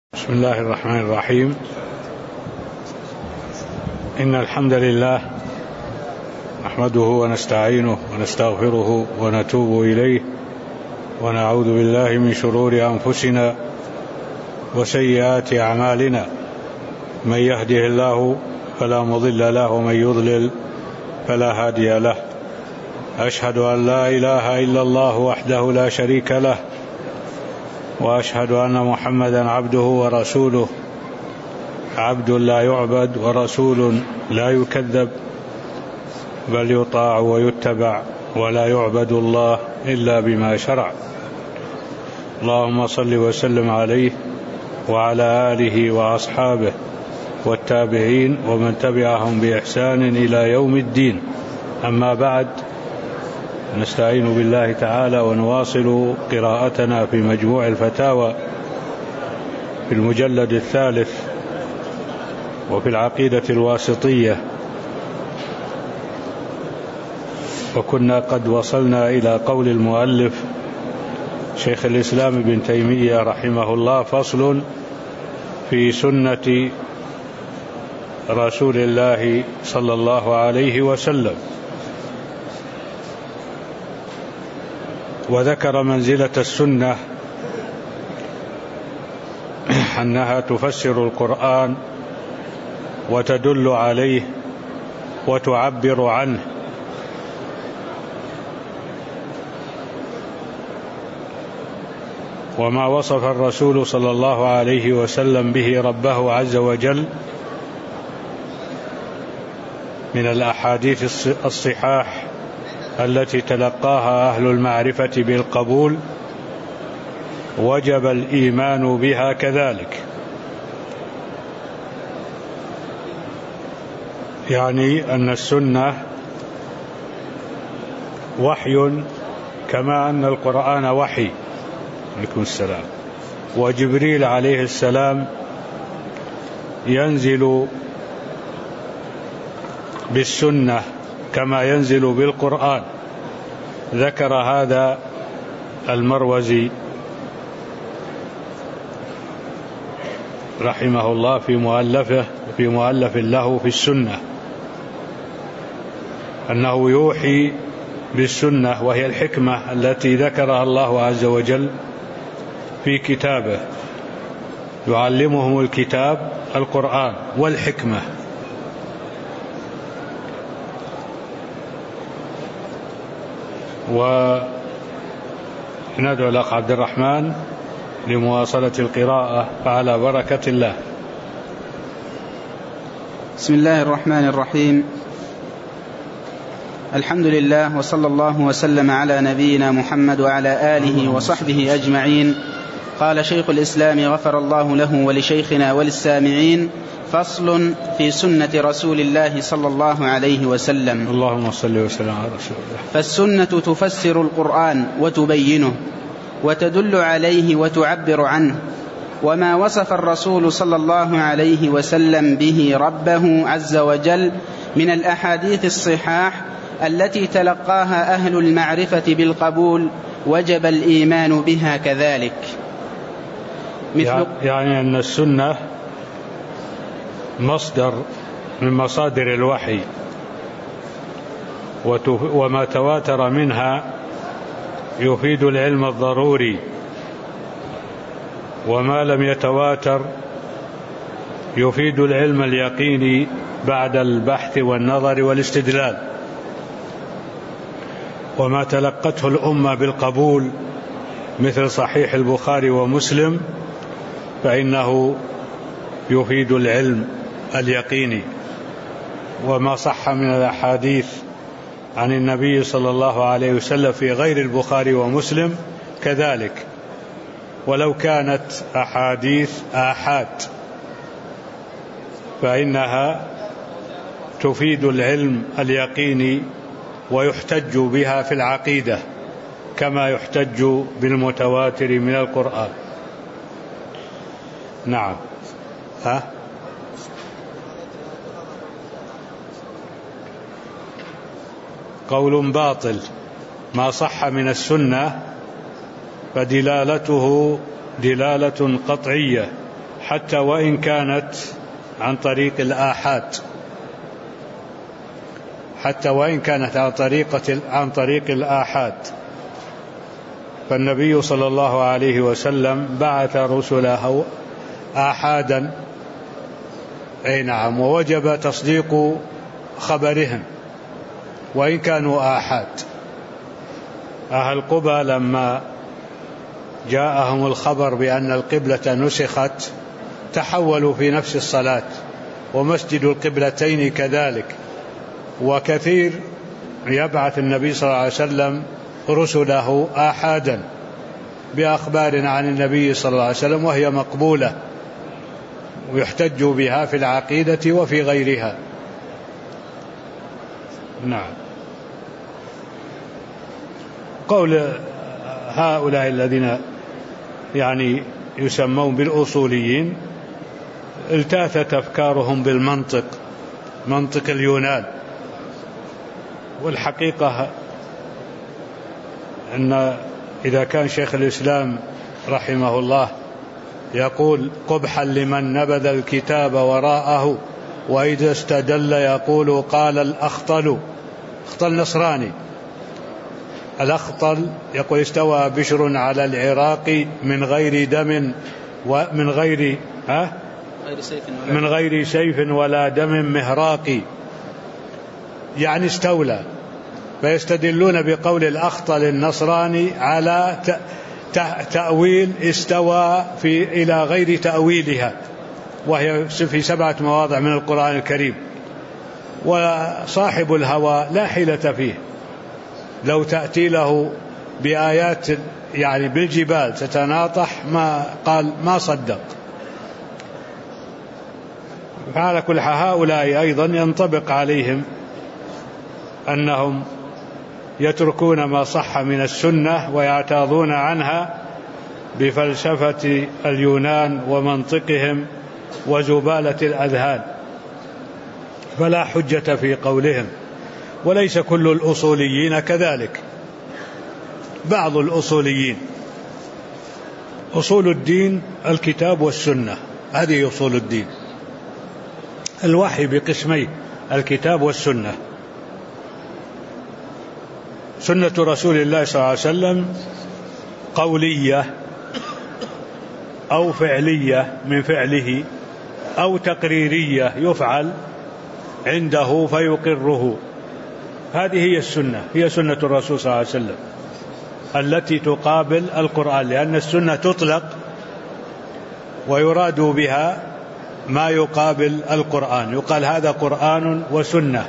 بسم الله الرحمن الرحيم. إن الحمد لله نحمده ونستعينه ونستغفره ونتوب إليه ونعوذ بالله من شرور أنفسنا وسيئات أعمالنا، من يهده الله فلا مضل له ومن يضلل فلا هادي له. أشهد أن لا إله إلا الله وحده لا شريك له، وأشهد أن محمدا عبده ورسوله، عبد لا يعبد ورسول لا يكذب، بل يطاع ويتبع ولا يعبد الله إلا بما شرع. اللهم صل وسلم عليه وعلى آله وأصحابه والتابعين ومن تبعهم بإحسان إلى يوم الدين. أما بعد، نستعين بالله تعالى ونواصل قراءتنا في مجموع الفتاوى في المجلد الثالث وفي العقيدة الواسطية، وكنا قد وصلنا إلى قول المؤلف شيخ الإسلام ابن تيمية رحمه الله: فصل في سنة رسول الله صلى الله عليه وسلم. وذكر منزلة السنة أنها تفسر القرآن وتدل عليه وتعبر عنه، وما وصف الرسول صلى الله عليه وسلم به ربه عز وجل من الأحاديث الصحاح التي تلقاها أهل المعرفة بالقبول، وجب الإيمان بها كذلك. يعني أن السنة وحي كما أن القرآن وحي. عليكم السلام. وجبريل عليه السلام ينزل بالسنة كما ينزل بالقرآن. ذكر هذا المروزي رحمه الله في مؤلف له في السنة، أنه يوحي بالسنة، وهي الحكمة التي ذكرها الله عز وجل في كتابه، يعلمهم الكتاب القرآن والحكمة. وندعو الأخ عبد الرحمن لمواصلة القراءة فعلى بركة الله. بسم الله الرحمن الرحيم. الحمد لله، وصلى الله وسلم على نبينا محمد وعلى آله وصحبه أجمعين. قال شيخ الإسلام غفر الله له ولشيخنا وللسامعين: فصل في سنة رسول الله صلى الله عليه وسلم. اللهم صل وسلم على رسول الله. فالسنة تفسر القرآن وتبينه وتدل عليه وتعبر عنه، وما وصف الرسول صلى الله عليه وسلم به ربه عز وجل من الأحاديث الصحاح التي تلقاها أهل المعرفة بالقبول، وجب الإيمان بها كذلك. يعني أن السنة مصدر من مصادر الوحي، وما تواتر منها يفيد العلم الضروري، وما لم يتواتر يفيد العلم اليقيني بعد البحث والنظر والاستدلال. وما تلقته الأمة بالقبول مثل صحيح البخاري ومسلم فإنه يفيد العلم اليقيني. وما صح من الأحاديث عن النبي صلى الله عليه وسلم في غير البخاري ومسلم كذلك، ولو كانت أحاديث آحاد فإنها تفيد العلم اليقيني ويحتج بها في العقيدة كما يحتج بالمتواتر من القرآن. نعم. قول باطل. ما صح من السنة فدلالته دلالة قطعية حتى وإن كانت عن طريق الآحاد، حتى وإن كانت عن طريق الآحاد. فالنبي صلى الله عليه وسلم بعث رسله آحادا، أي نعم، ووجب تصديق خبرهم وإن كانوا آحاد. أهل قبى لما جاءهم الخبر بأن القبلة نسخت تحولوا في نفس الصلاة، ومسجد القبلتين كذلك. وكثير يبعث النبي صلى الله عليه وسلم رسله آحادا بأخبار عن النبي صلى الله عليه وسلم، وهي مقبولة ويحتج بها في العقيدة وفي غيرها. نعم. قول هؤلاء الذين يعني يسمون بالأصوليين التاثت أفكارهم بالمنطق، منطق اليونان. والحقيقة أن إذا كان شيخ الإسلام رحمه الله يقول قبحا لمن نبذ الكتاب وراءه، وإذا استدل يقول قال الأخطل، أخطل نصراني، الأخطل يقول استوى بشر على العراق من غير دم ومن غير من غير سيف ولا دم مهراق، يعني استولى. فيستدلون بقول الأخطل النصراني على تأويل استوى إلى غير تأويلها، وهي في 7 مواضع من القرآن الكريم. وصاحب الهوى لا حيلة فيه، لو تأتي له بآيات يعني بالجبال تتناطح ما قال ما صدق. فعلى كل حال هؤلاء أيضا ينطبق عليهم أنهم يتركون ما صح من السنة ويعتاضون عنها بفلسفة اليونان ومنطقهم وزبالة الأذهان، فلا حجة في قولهم. وليس كل الأصوليين كذلك، بعض الأصوليين. أصول الدين الكتاب والسنة، هذه أصول الدين. الوحي بقسمين، الكتاب والسنة. سنة رسول الله صلى الله عليه وسلم قولية أو فعلية من فعله، أو تقريرية يفعل عنده فيقره. هذه هي السنة، هي سنة الرسول صلى الله عليه وسلم التي تقابل القرآن، لأن السنة تطلق ويراد بها ما يقابل القرآن، يقال هذا قرآن وسنة.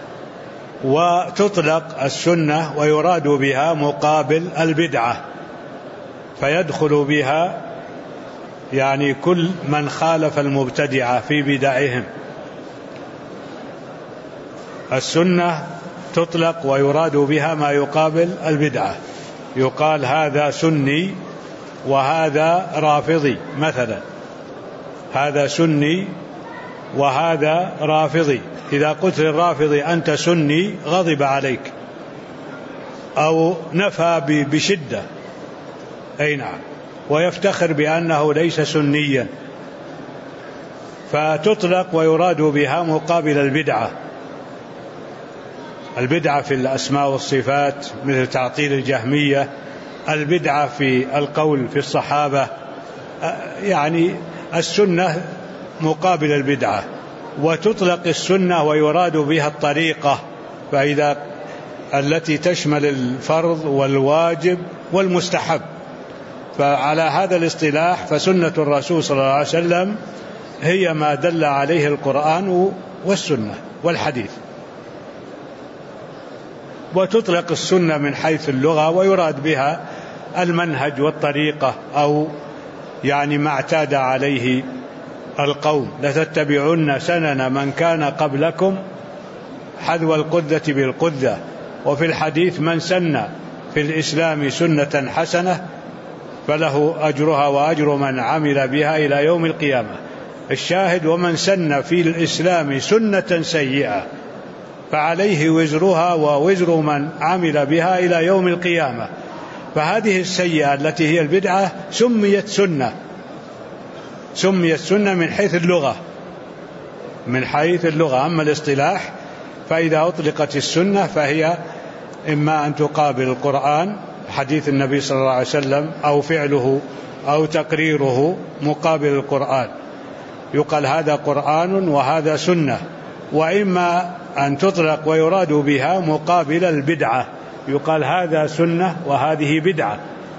وتطلق السنة ويراد بها مقابل البدعة، فيدخل بها يعني كل من خالف المبتدعة في بدعهم. السنة تطلق ويراد بها ما يقابل البدعة، يقال هذا سني وهذا رافضي مثلا، هذا سني وهذا رافضي. إذا قلت للرافضي أنت سني غضب عليك أو نفى بشدة، أي نعم، ويفتخر بأنه ليس سنيا. فتطلق ويراد بها مقابل البدعة، البدعة في الأسماء والصفات مثل تعطيل الجهمية، البدعة في القول في الصحابة، يعني السنة مقابل البدعة. وتطلق السنة ويراد بها الطريقة، فإذا التي تشمل الفرض والواجب والمستحب. فعلى هذا الاصطلاح فسنة الرسول صلى الله عليه وسلم هي ما دل عليه القرآن والسنة والحديث. وتطلق السنة من حيث اللغة ويراد بها المنهج والطريقة، أو يعني ما اعتاد عليه القوم. لتتبعن سنن من كان قبلكم حذو القذة بالقذة. وفي الحديث من سن في الإسلام سنة حسنة فله أجرها وأجر من عمل بها إلى يوم القيامة. الشاهد ومن سن في الإسلام سنة سيئة فعليه وزرها ووزر من عمل بها إلى يوم القيامة. فهذه السيئة التي هي البدعة سميت سنة، سمي السنة من حيث اللغة، من حيث اللغة. أما الاصطلاح فإذا أطلقت السنة فهي إما أن تقابل القرآن حديث النبي صلى الله عليه وسلم أو فعله أو تقريره مقابل القرآن، يقال هذا قرآن وهذا سنة. وإما أن تطلق ويراد بها مقابل البدعة، يقال هذا سنة وهذه بدعة.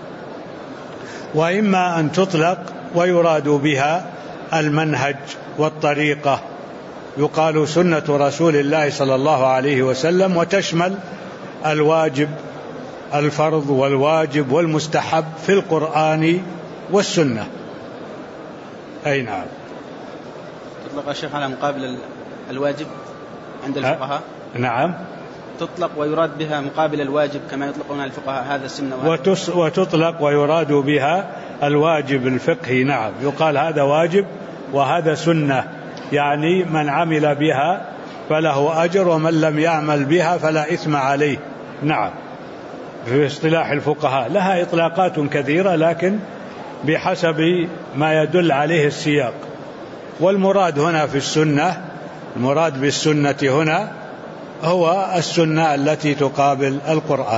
وإما أن تطلق ويراد بها المنهج والطريقة، يقال سنة رسول الله صلى الله عليه وسلم، وتشمل الواجب الفرض والواجب والمستحب في القرآن والسنة. أي نعم. تطلق الشيخ على مقابل الواجب عند الفقهاء؟ نعم، تطلق ويراد بها مقابل الواجب كما يطلقون الفقهاء هذا السنة، وتطلق ويراد بها الواجب الفقهي. نعم، يقال هذا واجب وهذا سنة، يعني من عمل بها فله أجر ومن لم يعمل بها فلا إثم عليه. نعم، في اصطلاح الفقهاء لها إطلاقات كثيرة، لكن بحسب ما يدل عليه السياق. والمراد هنا في السنة، المراد بالسنة هنا هو السنة التي تقابل القرآن.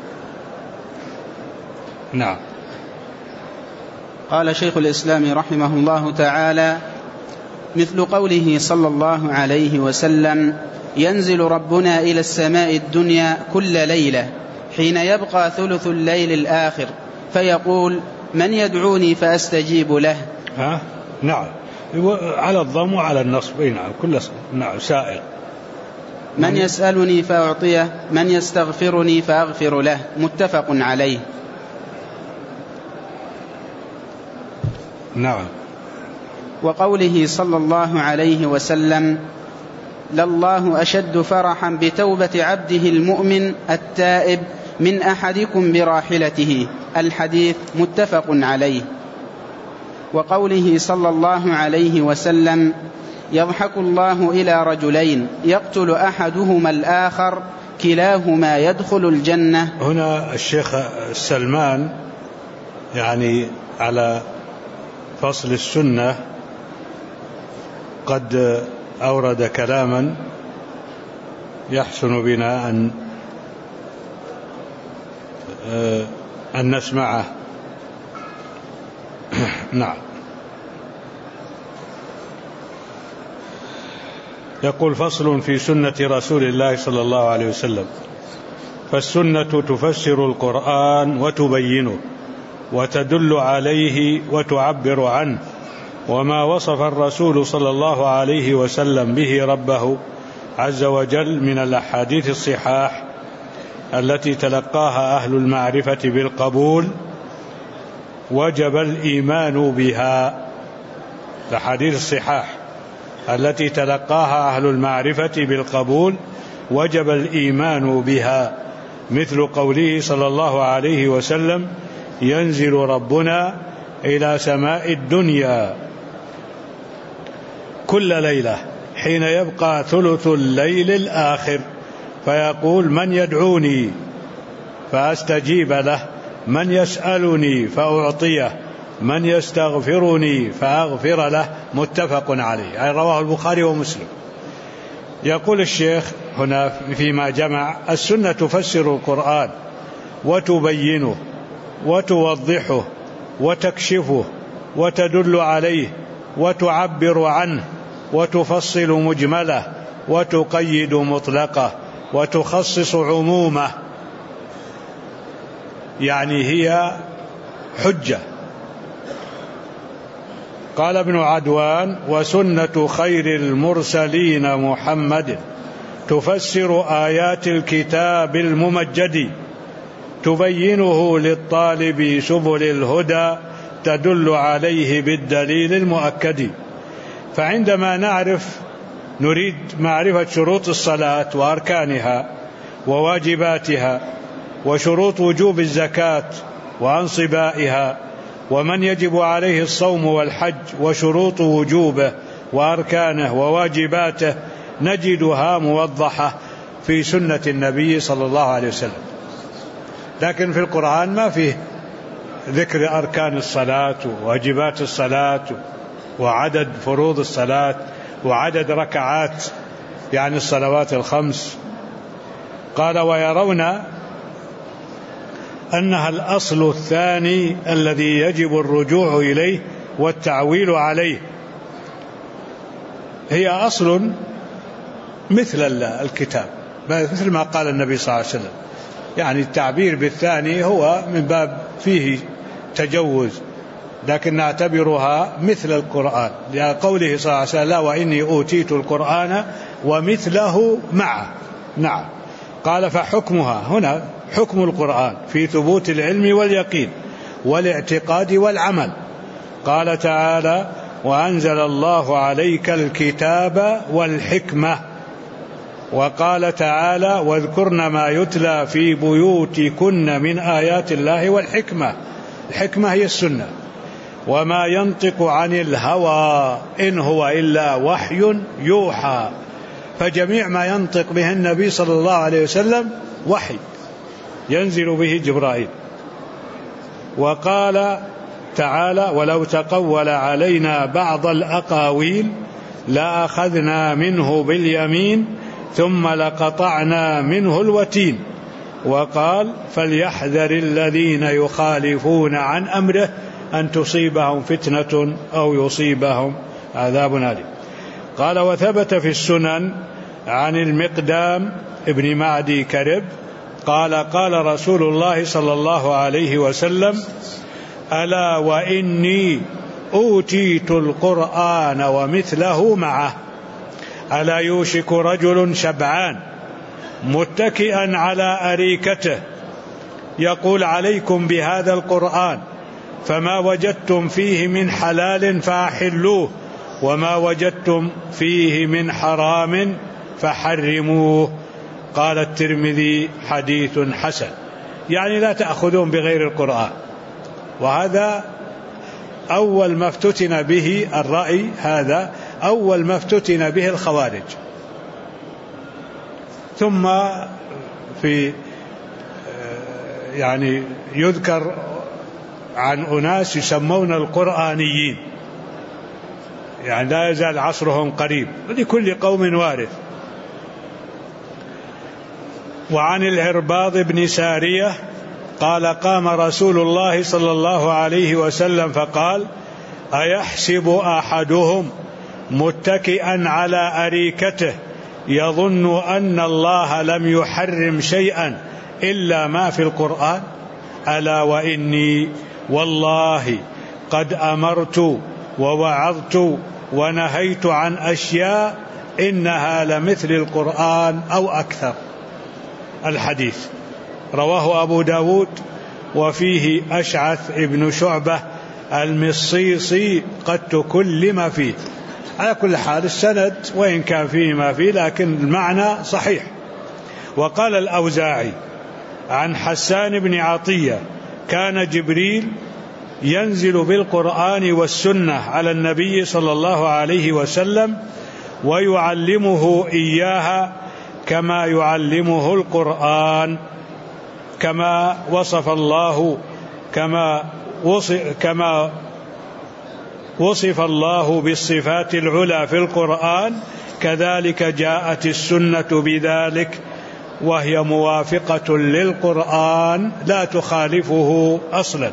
نعم. قال شيخ الإسلام رحمه الله تعالى: مثل قوله صلى الله عليه وسلم: ينزل ربنا إلى السماء الدنيا كل ليلة حين يبقى ثلث الليل الآخر فيقول: من يدعوني فأستجيب له. نعم، على الضم وعلى النصب. نعم، كل نعم سائل. من يسألني فأعطيه، من يستغفرني فأغفر له. متفق عليه. نعم. وقوله صلى الله عليه وسلم: لله أشد فرحا بتوبة عبده المؤمن التائب من أحدكم براحلته. الحديث متفق عليه. وقوله صلى الله عليه وسلم: يضحك الله إلى رجلين يقتل أحدهما الآخر كلاهما يدخل الجنة. هنا الشيخ سلمان يعني على فصل السنة قد أورد كلاما يحسن بنا أن نسمعه. نعم. يقول: فصل في سنة رسول الله صلى الله عليه وسلم. فالسنة تفسر القرآن وتبينه وتدل عليه وتعبر عنه، وما وصف الرسول صلى الله عليه وسلم به ربه عز وجل من الأحاديث الصحاح التي تلقاها أهل المعرفة بالقبول وجب الإيمان بها. الأحاديث الصحاح التي تلقاها أهل المعرفة بالقبول وجب الإيمان بها، مثل قوله صلى الله عليه وسلم: ينزل ربنا إلى سماء الدنيا كل ليلة حين يبقى ثلث الليل الآخر فيقول: من يدعوني فأستجيب له، من يسألني فأعطيه، من يستغفرني فأغفر له. متفق عليه، يعني رواه البخاري ومسلم. يقول الشيخ هنا فيما جمع: السنة تفسر القرآن وتبينه وتوضحه وتكشفه وتدل عليه وتعبر عنه وتفصل مجمله وتقيد مطلقه وتخصص عمومه، يعني هي حجة. قال ابن عدوان: وسنة خير المرسلين محمد تفسر آيات الكتاب الممجد، تبينه للطالب سبل الهدى، تدل عليه بالدليل المؤكد. فعندما نريد معرفة شروط الصلاة وأركانها وواجباتها وشروط وجوب الزكاة وأنصبائها ومن يجب عليه الصوم والحج وشروط وجوبه وأركانه وواجباته، نجدها موضحة في سنة النبي صلى الله عليه وسلم. لكن في القرآن ما فيه ذكر أركان الصلاة وواجبات الصلاة وعدد فروض الصلاة وعدد ركعات يعني الصلوات الخمس. قال ويرون أنها الأصل الثاني الذي يجب الرجوع إليه والتعويل عليه، هي أصل مثل الكتاب، مثل ما قال النبي صلى الله عليه وسلم، يعني التعبير بالثاني هو من باب فيه تجوز، لكن نعتبرها مثل القرآن لقوله صلى الله عليه وسلم لا وإني أوتيت القرآن ومثله معه. نعم. قال فحكمها هنا حكم القرآن في ثبوت العلم واليقين والاعتقاد والعمل. قال تعالى وأنزل الله عليك الكتاب والحكمة. وقال تعالى واذكرن ما يتلى في بيوتكن من آيات الله والحكمة. الحكمة هي السنة. وما ينطق عن الهوى إن هو إلا وحي يوحى، فجميع ما ينطق به النبي صلى الله عليه وسلم وحي ينزل به جبرائيل. وقال تعالى ولو تقول علينا بعض الأقاويل لأخذنا منه باليمين ثم لقطعنا منه الوتين. وقال فليحذر الذين يخالفون عن أمره أن تصيبهم فتنة أو يصيبهم عذاب أليم. قال وثبت في السنن عن المقدام ابن معدي كرب قال قال رسول الله صلى الله عليه وسلم ألا وإني أوتيت القرآن ومثله معه. ألا يوشك رجل شبعان متكئا على أريكته يقول عليكم بهذا القرآن فما وجدتم فيه من حلال فأحلوه وما وجدتم فيه من حرام فحرموه. قال الترمذي حديث حسن، يعني لا تأخذون بغير القرآن. وهذا أول ما افتتن به الرأي، هذا أول ما افتتن به الخوارج. ثم في يعني يذكر عن أناس يسمون القرآنيين، يعني لا يزال عصرهم قريب، لكل قوم وارث. وعن العرباض بن سارية قال قام رسول الله صلى الله عليه وسلم فقال أيحسب أحدهم متكئا على أريكته يظن أن الله لم يحرم شيئا إلا ما في القرآن؟ ألا وإني والله قد أمرت ووعظت ونهيت عن أشياء إنها لمثل القرآن أو أكثر. الحديث رواه أبو داود وفيه أشعث ابن شعبة المصيصي قد تكلم فيه. على كل حال السند وإن كان فيه ما فيه لكن المعنى صحيح. وقال الأوزاعي عن حسان بن عطية كان جبريل ينزل بالقرآن والسنة على النبي صلى الله عليه وسلم ويعلمه إياها كما يعلمه القرآن، كما وصف الله كما وصف الله بالصفات العلى في القرآن كذلك جاءت السنة بذلك، وهي موافقة للقرآن لا تخالفه أصلا.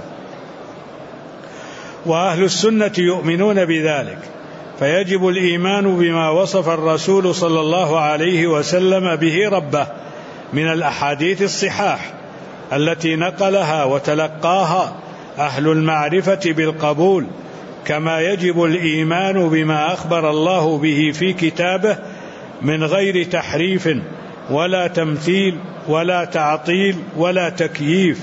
وأهل السنة يؤمنون بذلك، فيجب الإيمان بما وصف الرسول صلى الله عليه وسلم به ربه من الأحاديث الصحاح التي نقلها وتلقاها أهل المعرفة بالقبول، كما يجب الإيمان بما أخبر الله به في كتابه من غير تحريف ولا تمثيل ولا تعطيل ولا تكييف.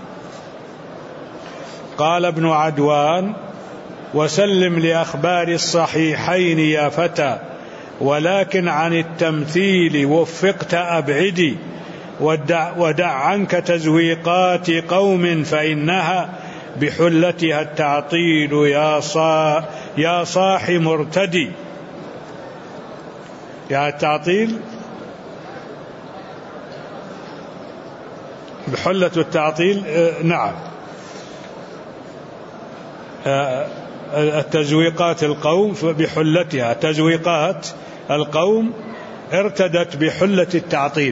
قال ابن عدوان وسلم لأخبار الصحيحين يا فتى ولكن عن التمثيل وفقت أبعدي ودع عنك تزويقات قوم فإنها بحلتها التعطيل يا صاح مرتدي. يا التعطيل بحلة التعطيل نعم التزويقات القوم بحلتها، تزويقات القوم ارتدت بحلة التعطيل.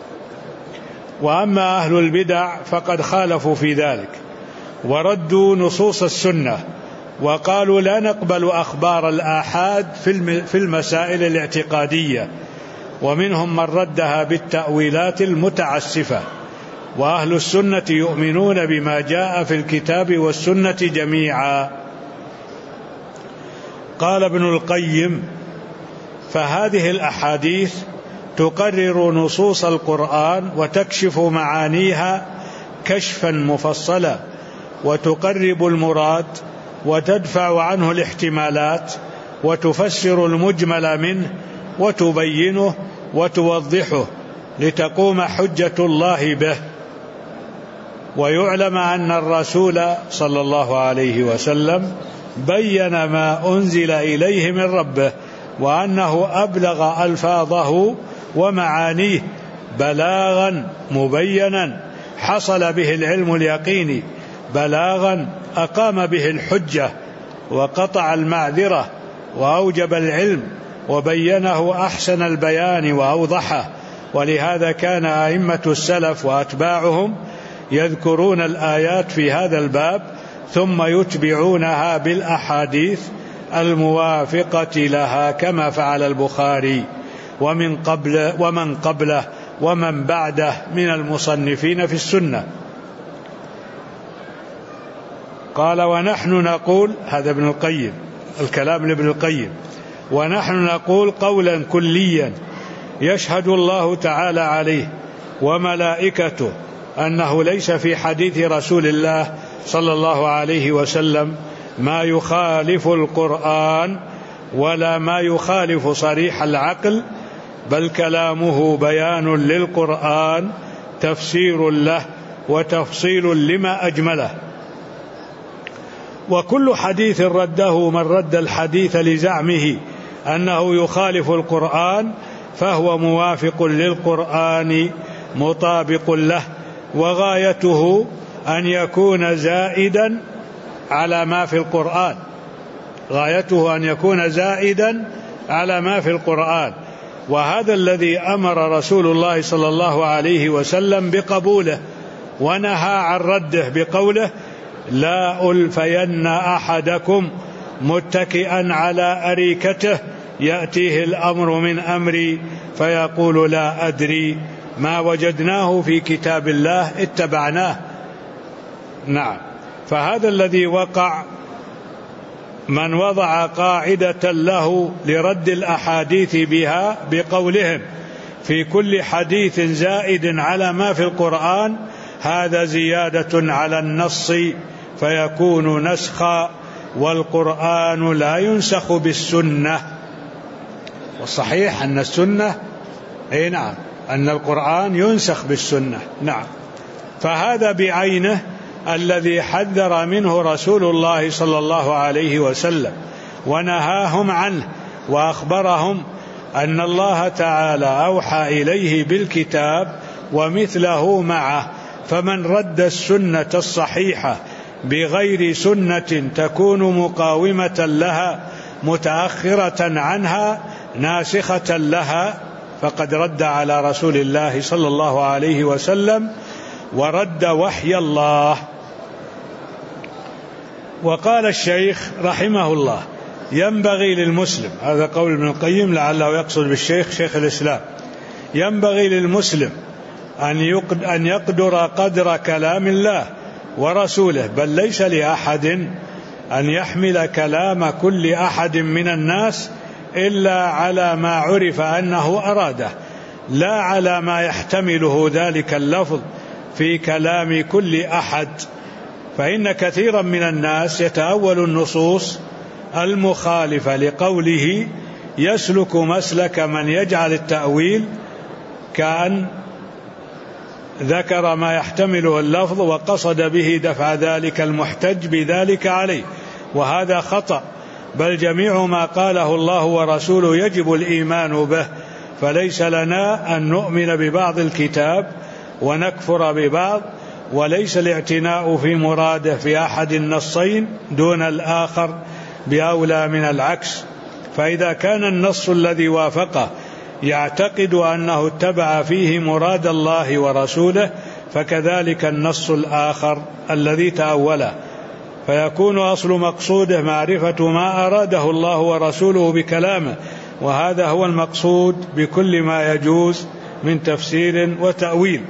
وأما أهل البدع فقد خالفوا في ذلك وردوا نصوص السنة وقالوا لا نقبل أخبار الآحاد في المسائل الاعتقادية، ومنهم من ردها بالتأويلات المتعسفة. وأهل السنة يؤمنون بما جاء في الكتاب والسنة جميعا. قال ابن القيم: فهذه الأحاديث تقرر نصوص القرآن وتكشف معانيها كشفا مفصلا، وتقرب المراد وتدفع عنه الاحتمالات، وتفسر المجمل منه وتبينه وتوضحه لتقوم حجة الله به. ويعلم أن الرسول صلى الله عليه وسلم بين ما أنزل إليه من ربه، وأنه أبلغ ألفاظه ومعانيه بلاغا مبينا حصل به العلم اليقيني، بلاغا أقام به الحجة وقطع المعذرة وأوجب العلم وبينه أحسن البيان وأوضحه. ولهذا كان أئمة السلف وأتباعهم يذكرون الآيات في هذا الباب ثم يتبعونها بالأحاديث الموافقة لها، كما فعل البخاري ومن قبله ومن بعده من المصنفين في السنة. قال: ونحن نقول، هذا ابن القيم، الكلام لابن القيم، ونحن نقول قولا كليا يشهد الله تعالى عليه وملائكته أنه ليس في حديث رسول الله صلى الله عليه وسلم ما يخالف القرآن ولا ما يخالف صريح العقل، بل كلامه بيان للقرآن تفسير له وتفصيل لما أجمله. وكل حديث رده من رد الحديث لزعمه أنه يخالف القرآن فهو موافق للقرآن مطابق له، وغايته أن يكون زائدا على ما في القرآن، غايته أن يكون زائدا على ما في القرآن. وهذا الذي أمر رسول الله صلى الله عليه وسلم بقبوله ونهى عن رده بقوله: لا ألفين أحدكم متكئا على أريكته يأتيه الأمر من أمري فيقول لا أدري ما وجدناه في كتاب الله اتبعناه. نعم، فهذا الذي وقع من وضع قاعدة له لرد الأحاديث بها بقولهم في كل حديث زائد على ما في القرآن، هذا زيادة على النص فيكون نسخا، والقرآن لا ينسخ بالسنة. والصحيح أن السنة نعم، أن القرآن ينسخ بالسنة. نعم، فهذا بعينه الذي حذر منه رسول الله صلى الله عليه وسلم ونهاهم عنه، وأخبرهم أن الله تعالى أوحى إليه بالكتاب ومثله معه، فمن رد السنة الصحيحة بغير سنة تكون مقاومة لها متأخرة عنها ناسخة لها فقد رد على رسول الله صلى الله عليه وسلم ورد وحي الله. وقال الشيخ رحمه الله: ينبغي للمسلم، هذا قول ابن القيم لعله يقصد بالشيخ شيخ الإسلام، ينبغي للمسلم أن يقدر قدر كلام الله ورسوله، بل ليس لأحد أن يحمل كلام كل أحد من الناس إلا على ما عرف أنه أراده، لا على ما يحتمله ذلك اللفظ في كلام كل أحد. فإن كثيرا من الناس يتأول النصوص المخالفة لقوله، يسلك مسلك من يجعل التأويل كأن ذكر ما يحتمله اللفظ وقصد به دفع ذلك المحتج بذلك عليه، وهذا خطأ، بل جميع ما قاله الله ورسوله يجب الإيمان به، فليس لنا أن نؤمن ببعض الكتاب ونكفر ببعض، وليس الاعتناء في مراده في أحد النصين دون الآخر، بأولى من العكس. فإذا كان النص الذي وافقه يعتقد أنه اتبع فيه مراد الله ورسوله، فكذلك النص الآخر الذي تأوله، فيكون أصل مقصوده معرفة ما أراده الله ورسوله بكلامه، وهذا هو المقصود بكل ما يجوز من تفسير وتأويل.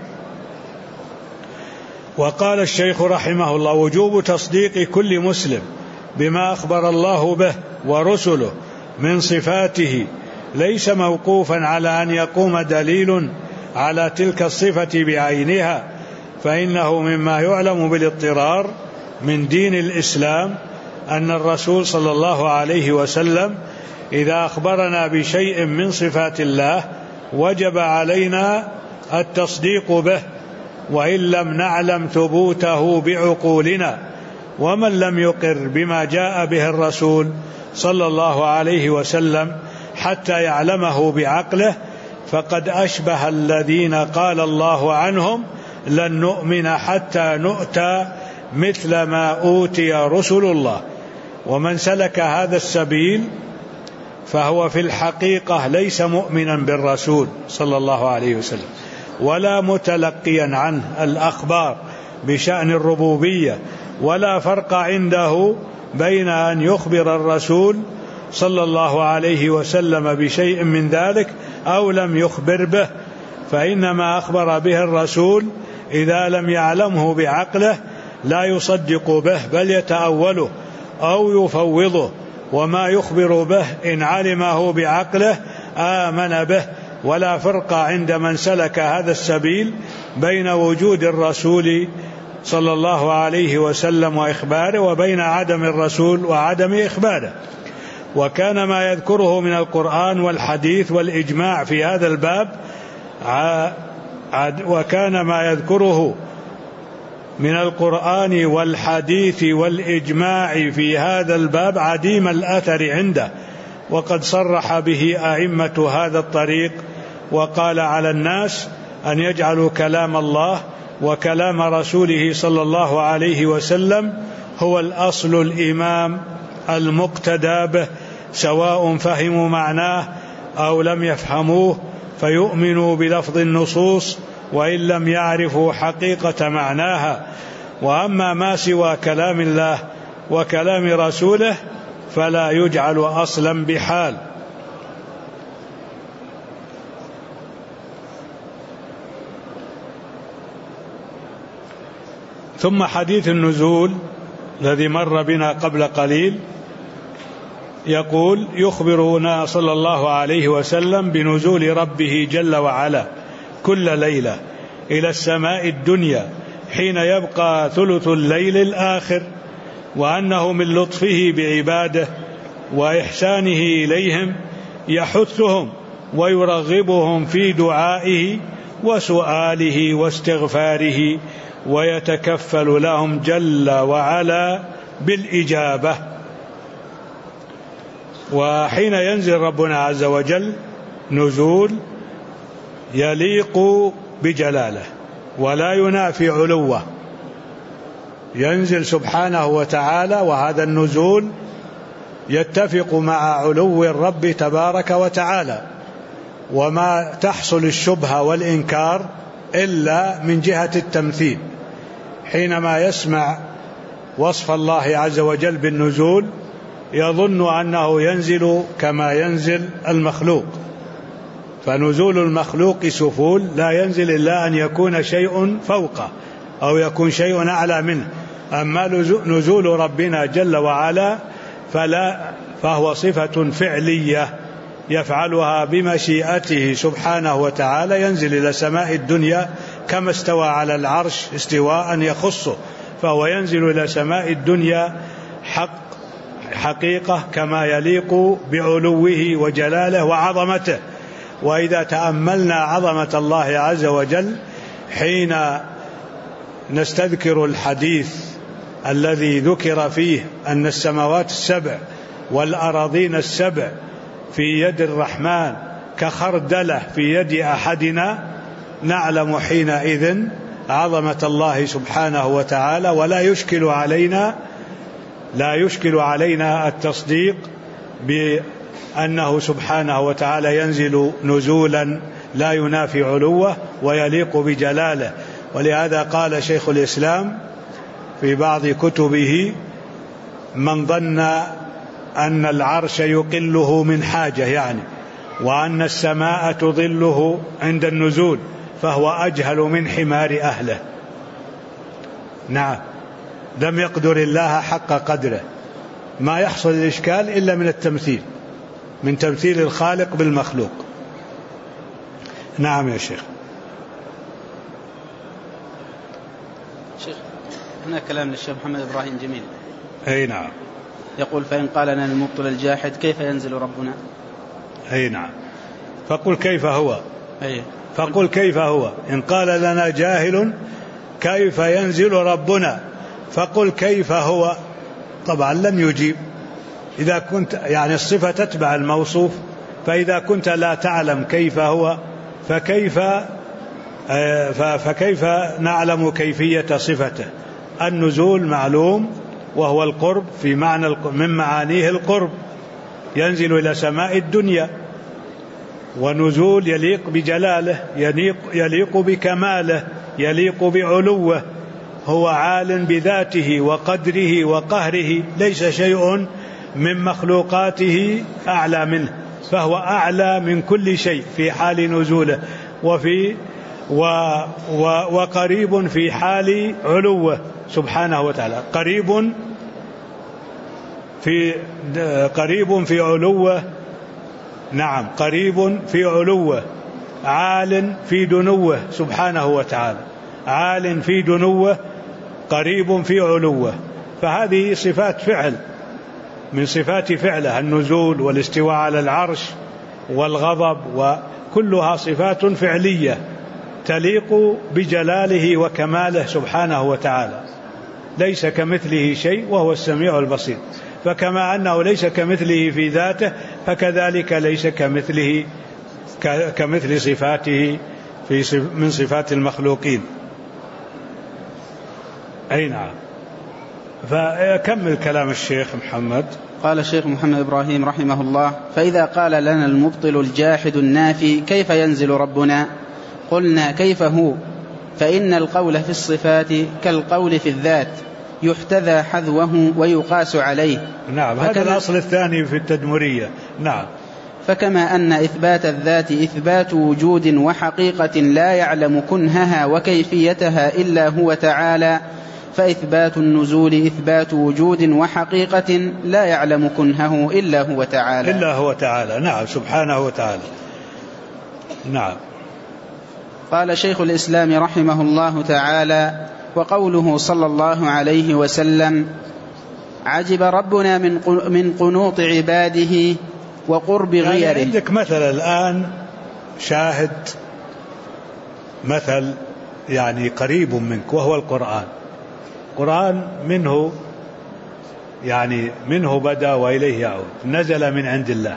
وقال الشيخ رحمه الله: وجوب تصديق كل مسلم بما أخبر الله به ورسله من صفاته ليس موقوفا على أن يقوم دليل على تلك الصفة بعينها، فإنه مما يعلم بالاضطرار من دين الإسلام أن الرسول صلى الله عليه وسلم إذا أخبرنا بشيء من صفات الله وجب علينا التصديق به، وإن لم نعلم ثبوته بعقولنا. ومن لم يقر بما جاء به الرسول صلى الله عليه وسلم حتى يعلمه بعقله فقد أشبه الذين قال الله عنهم: لن نؤمن حتى نؤتى مثل ما أوتي رسل الله. ومن سلك هذا السبيل فهو في الحقيقة ليس مؤمنا بالرسول صلى الله عليه وسلم، ولا متلقيا عنه الأخبار بشأن الربوبية، ولا فرق عنده بين أن يخبر الرسول صلى الله عليه وسلم بشيء من ذلك أو لم يخبر به، فإنما أخبر به الرسول إذا لم يعلمه بعقله لا يصدق به بل يتأوله أو يفوضه، وما يخبر به إن علمه بعقله آمن به. ولا فرق عند من سلك هذا السبيل بين وجود الرسول صلى الله عليه وسلم وإخباره وبين عدم الرسول وعدم إخباره. وكان ما يذكره من القرآن والحديث والإجماع في هذا الباب وكان ما يذكره من القرآن والحديث والإجماع في هذا الباب عديم الأثر عنده، وقد صرح به أئمة هذا الطريق وقال على الناس أن يجعلوا كلام الله وكلام رسوله صلى الله عليه وسلم هو الأصل الإمام المقتدى به، سواء فهموا معناه أو لم يفهموه، فيؤمنوا بلفظ النصوص وإن لم يعرفوا حقيقة معناها. وأما ما سوى كلام الله وكلام رسوله فلا يجعل أصلا بحال. ثم حديث النزول الذي مر بنا قبل قليل يقول: يخبرنا صلى الله عليه وسلم بنزول ربه جل وعلا كل ليلة إلى السماء الدنيا حين يبقى ثلث الليل الآخر، وأنه من لطفه بعباده وإحسانه إليهم يحثهم ويرغبهم في دعائه وسؤاله واستغفاره، ويتكفل لهم جل وعلا بالإجابة. وحين ينزل ربنا عز وجل نزول يليق بجلاله ولا ينافي علوه، ينزل سبحانه وتعالى، وهذا النزول يتفق مع علو الرب تبارك وتعالى، وما تحصل الشبهة والإنكار إلا من جهة التمثيل. حينما يسمع وصف الله عز وجل بالنزول يظن أنه ينزل كما ينزل المخلوق، فنزول المخلوق سفول، لا ينزل إلا أن يكون شيء فوقه أو يكون شيء أعلى منه. أما نزول ربنا جل وعلا فهو صفة فعلية يفعلها بمشيئته سبحانه وتعالى، ينزل إلى سماء الدنيا كما استوى على العرش استواء يخصه، فهو ينزل إلى سماء الدنيا حقيقة كما يليق بعلوه وجلاله وعظمته. وإذا تأملنا عظمة الله عز وجل حين نستذكر الحديث الذي ذكر فيه أن السماوات السبع والأراضين السبع في يد الرحمن كخردلة في يد أحدنا، نعلم حينئذ عظمة الله سبحانه وتعالى، ولا يشكل علينا لا يشكل علينا التصديق بأنه سبحانه وتعالى ينزل نزولا لا ينافي علوه ويليق بجلاله. ولهذا قال شيخ الإسلام في بعض كتبه: من ظن أن العرش يقله من حاجة، يعني وأن السماء تظله عند النزول، فهو أجهل من حمار أهله. نعم، لم يقدر الله حق قدره. ما يحصل الإشكال إلا من التمثيل، من تمثيل الخالق بالمخلوق. نعم يا شيخ. شيخ، هنا كلام للشيخ محمد إبراهيم جميل. أي نعم. يقول: فإن قال لنا المبطل الجاحد كيف ينزل ربنا؟ أي نعم. فقل كيف هو. أي. فقل كيف هو. إن قال لنا جاهل كيف ينزل ربنا، فقل كيف هو. طبعا لن يجيب. إذا كنت يعني الصفة تتبع الموصوف، فإذا كنت لا تعلم كيف هو فكيف نعلم كيفية صفته؟ النزول معلوم، وهو القرب في معنى من معانيه القرب، ينزل إلى سماء الدنيا، ونزول يليق بجلاله، يليق بكماله، يليق بعلوه. هو عال بذاته وقدره وقهره، ليس شيء من مخلوقاته أعلى منه، فهو أعلى من كل شيء في حال نزوله وقريب في حال علوه سبحانه وتعالى. قريب في علوه. نعم، قريب في علوه، عال في دنوه سبحانه وتعالى، عال في دنوه، قريب في علوه. فهذه صفات فعل من صفات فعله، النزول والاستواء على العرش والغضب، وكلها صفات فعلية تليق بجلاله وكماله سبحانه وتعالى. ليس كمثله شيء وهو السميع البصير. فكما أنه ليس كمثله في ذاته، فكذلك ليس كمثل صفاته من صفات المخلوقين. أي نعم. فكمل كلام الشيخ محمد. قال الشيخ محمد إبراهيم رحمه الله: فإذا قال لنا المبطل الجاحد النافي كيف ينزل ربنا، قلنا كيف هو، فإن القول في الصفات كالقول في الذات، يحتذى حذوه ويقاس عليه. نعم، هذا الأصل الثاني في التدمرية. نعم. فكما أن إثبات الذات إثبات وجود وحقيقة لا يعلم كنهها وكيفيتها إلا هو تعالى، فإثبات النزول إثبات وجود وحقيقة لا يعلم كنهه إلا هو تعالى. نعم، سبحانه وتعالى. نعم. قال شيخ الإسلام رحمه الله تعالى: وقوله صلى الله عليه وسلم: عجب ربنا من قنوط عباده وقرب غيره. يعني عندك مثل الآن شاهد، مثل يعني قريب منك، وهو القرآن. القرآن منه بدأ وإليه يعود، نزل من عند الله،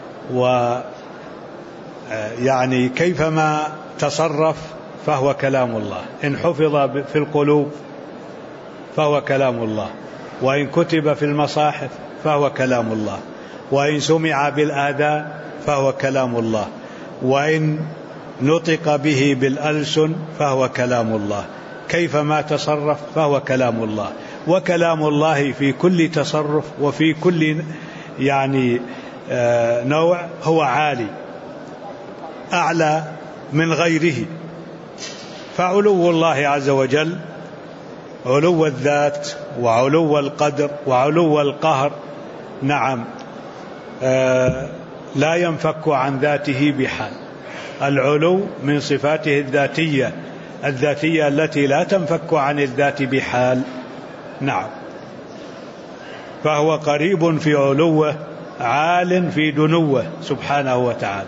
ويعني كيفما تصرف فهو كلام الله. إن حفظ في القلوب فهو كلام الله، وإن كتب في المصاحف فهو كلام الله، وإن سمع بالآذان فهو كلام الله، وإن نطق به بالألسن فهو كلام الله. كيفما تصرف فهو كلام الله. وكلام الله في كل تصرف وفي كل نوع هو عالي، أعلى من غيره. فعلو الله عز وجل علو الذات وعلو القدر وعلو القهر، نعم، لا ينفك عن ذاته بحال. العلو من صفاته الذاتية التي لا تنفك عن الذات بحال. نعم. فهو قريب في علوه، عال في دنوه سبحانه وتعالى،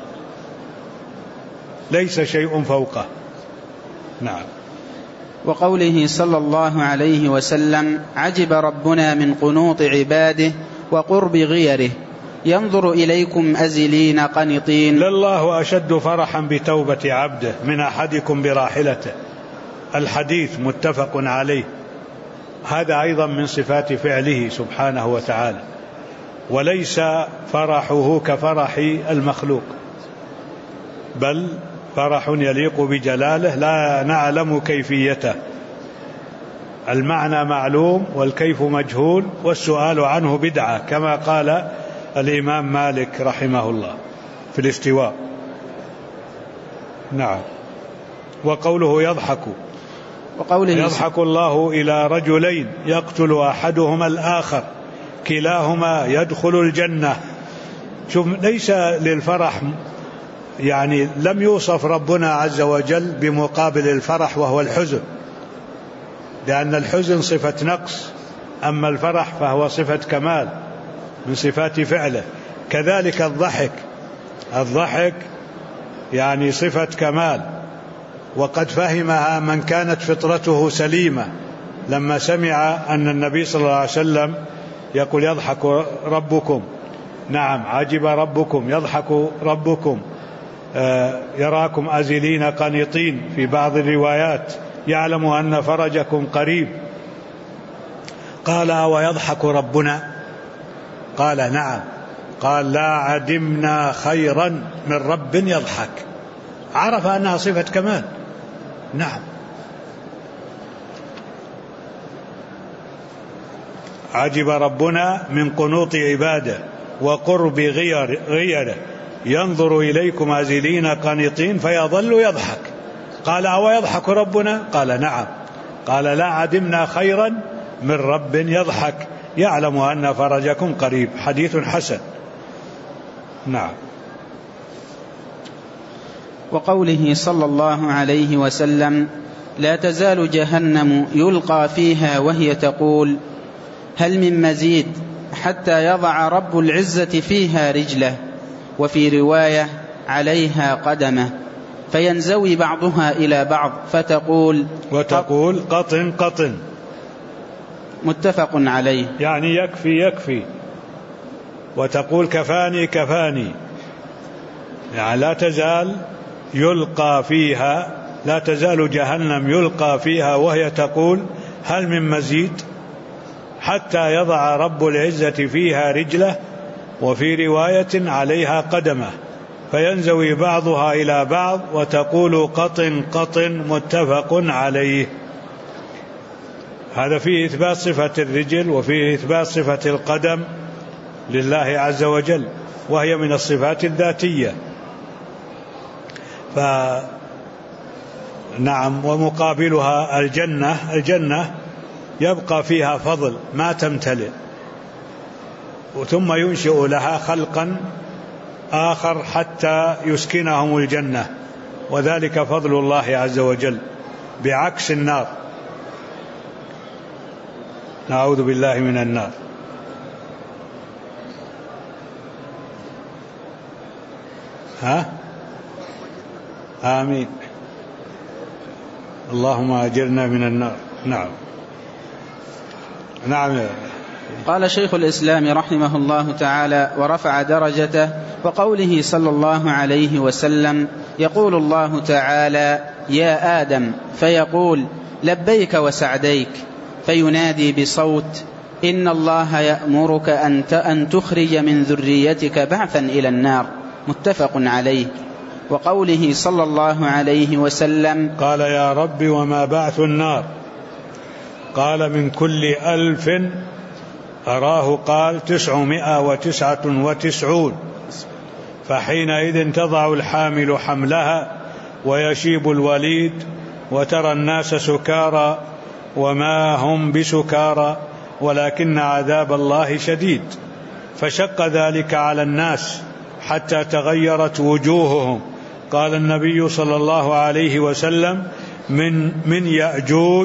ليس شيء فوقه. نعم. وقوله صلى الله عليه وسلم: عجب ربنا من قنوط عباده وقرب غيره، ينظر إليكم أزلين قنطين. لله أشد فرحا بتوبة عبده من أحدكم براحلته. الحديث متفق عليه. هذا أيضا من صفات فعله سبحانه وتعالى، وليس فرحه كفرح المخلوق، بل فرح يليق بجلاله لا نعلم كيفيته. المعنى معلوم والكيف مجهول، والسؤال عنه بدعة، كما قال الإمام مالك رحمه الله في الاستواء. نعم. وقوله يضحك الله إلى رجلين يقتل أحدهما الآخر كلاهما يدخل الجنة. شوف، ليس للفرح، يعني لم يوصف ربنا عز وجل بمقابل الفرح وهو الحزن، لأن الحزن صفة نقص، أما الفرح فهو صفة كمال من صفات فعله. كذلك الضحك يعني صفة كمال، وقد فهمها من كانت فطرته سليمة لما سمع أن النبي صلى الله عليه وسلم يقول يضحك ربكم. نعم، عجب ربكم، يضحك ربكم، يراكم أزلين قنطين في بعض الروايات، يعلم أن فرجكم قريب. قال ويضحك ربنا؟ قال نعم. قال لا عدمنا خيرا من رب يضحك. عرف أنها صفة كمال. نعم. عجب ربنا من قنوط عباده وقرب غيره، ينظر إليكم أزلين قنطين فيظل يضحك. قال ويضحك ربنا؟ قال نعم. قال لا عدمنا خيرا من رب يضحك، يعلم أن فرجكم قريب. حديث حسن. نعم. وقوله صلى الله عليه وسلم لا تزال جهنم يلقى فيها وهي تقول هل من مزيد حتى يضع رب العزة فيها رجله، وفي رواية عليها قدمه، فينزوي بعضها إلى بعض فتقول قطن قطن. متفق عليه. يعني يكفي، وتقول كفاني كفاني. يعني لا تزال جهنم يلقى فيها وهي تقول هل من مزيد حتى يضع رب العزة فيها رجله، وفي رواية عليها قدمه، فينزوي بعضها إلى بعض وتقول قطن قطن. متفق عليه. هذا فيه إثبات صفة الرجل وفيه إثبات صفة القدم لله عز وجل، وهي من الصفات الذاتية. نعم. ومقابلها الجنة يبقى فيها فضل ما تمتلئ، ثم ينشئ لها خلقا آخر حتى يسكنهم الجنة، وذلك فضل الله عز وجل، بعكس النار. نعوذ بالله من النار. آمين. اللهم أجرنا من النار. نعم. قال شيخ الإسلام رحمه الله تعالى ورفع درجته: وقوله صلى الله عليه وسلم يقول الله تعالى يا آدم، فيقول لبيك وسعديك، فينادي بصوت إن الله يأمرك أن تخرج من ذريتك بعثا إلى النار. متفق عليه. وقوله صلى الله عليه وسلم قال يا رب وما بعث النار؟ قال من كل 1000 أراه قال 999، فحينئذ تضع الحامل حملها ويشيب الوليد، وترى الناس سكارى وما هم بسكارى ولكن عذاب الله شديد. فشق ذلك على الناس حتى تغيرت وجوههم. قال النبي صلى الله عليه وسلم من يأجوج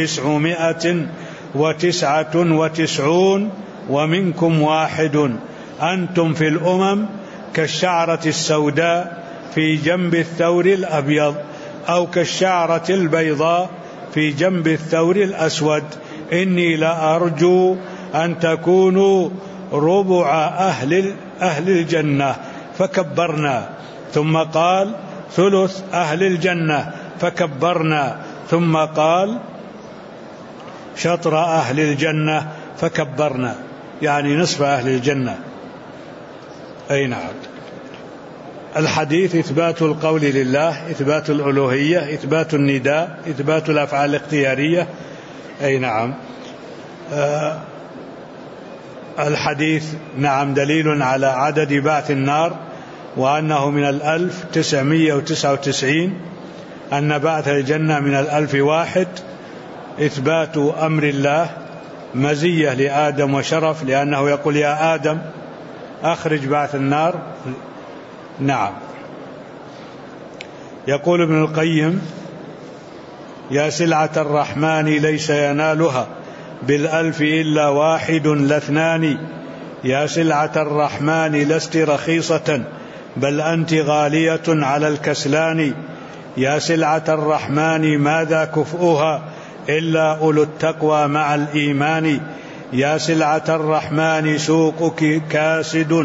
999 ومنكم واحد، أنتم في الأمم كالشعرة السوداء في جنب الثور الأبيض، أو كالشعرة البيضاء في جنب الثور الأسود. إني لأرجو أن تكونوا ربع أهل الجنة، فكبرنا. ثم قال ثلث أهل الجنة، فكبرنا. ثم قال شطر أهل الجنة فكبرنا، يعني نصف أهل الجنة. أي نعم. الحديث إثبات القول لله، إثبات الألوهية، إثبات النداء، إثبات الأفعال الاختيارية. أي نعم. الحديث نعم دليل على عدد بعث النار، وأنه من 1999، أن بعث الجنة من 1001. إثبات أمر الله، مزية لآدم وشرف، لأنه يقول يا آدم أخرج بعث النار. نعم. يقول ابن القيم يا سلعة الرحمن ليس ينالها بالألف إلا واحد لاثنان، يا سلعة الرحمن لست رخيصة بل أنت غالية على الكسلان، يا سلعة الرحمن ماذا كفؤها إلا أولو التقوى مع الإيمان، يا سلعة الرحمن سوقك كاسد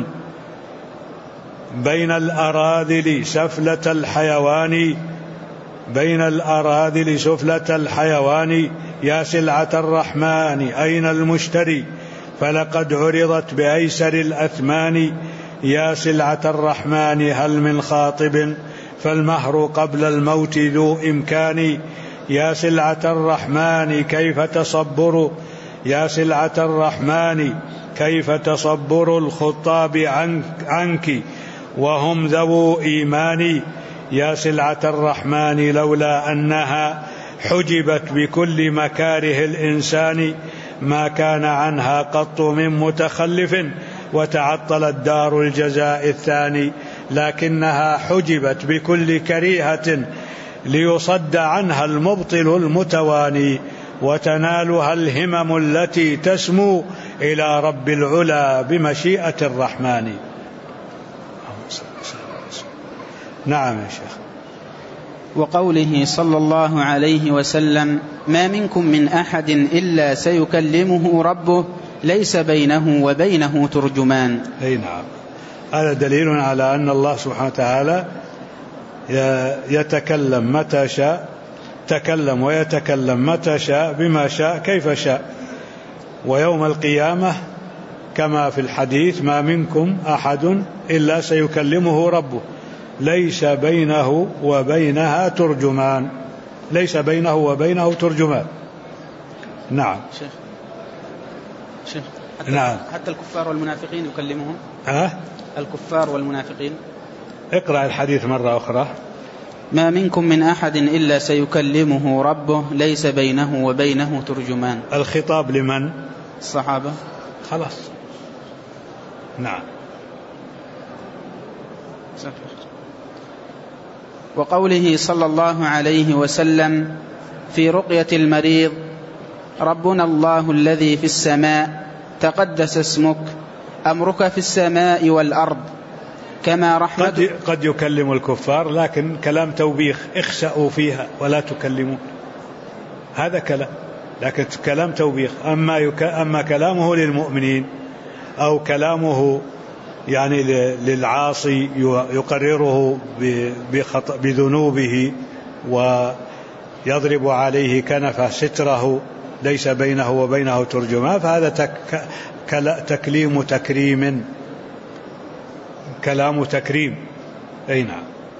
بين الأراذل سفلة الحيوان، بين الأراذل سفلة الحيوان، يا سلعة الرحمن أين المشتري فلقد عرضت بأيسر الأثمان، يا سلعة الرحمن هل من خاطب فالمهر قبل الموت ذو إمكان، يا سلعة الرحمن كيف تصبر، يا سلعة الرحمن كيف تصبر الخطاب عنك وهم ذو إيمان، يا سلعة الرحمن لولا أنها حجبت بكل مكاره الإنسان ما كان عنها قط من متخلف وتعطلت دار الجزاء الثاني، لكنها حجبت بكل كريهة ليصد عنها المبطل المتواني، وتنالها الهمم التي تسمو إلى رب العلا بمشيئة الرحمن. نعم يا شيخ. وقوله صلى الله عليه وسلم ما منكم من أحد إلا سيكلمه ربه ليس بينه وبينه ترجمان. أي نعم. هذا دليل على أن الله سبحانه وتعالى يتكلم متى شاء، تكلم ويتكلم متى شاء بما شاء كيف شاء. ويوم القيامة كما في الحديث ما منكم أحد إلا سيكلمه ربه ليس بينه وبينها ترجمان، ليس بينه وبينه ترجمان. نعم شيخ نعم. حتى الكفار والمنافقين يكلمهم. الكفار والمنافقين. اقرأ الحديث مرة أخرى. ما منكم من أحد إلا سيكلمه ربه ليس بينه وبينه ترجمان. الخطاب لمن؟ الصحابة. خلاص. نعم. وقوله صلى الله عليه وسلم في رقية المريض ربنا الله الذي في السماء تقدس اسمك أمرك في السماء والأرض كما رحمتك. قد يكلم الكفار لكن كلام توبيخ اخسأوا فيها ولا تكلمون، هذا كلام، لكن كلام توبيخ. أما كلامه للمؤمنين أو كلامه يعني للعاصي يقرره بذنوبه ويضرب عليه كنفه ستره ليس بينه وبينه ترجمان، فهذا تكليم تكريم، كلام تكريم. أي نعم.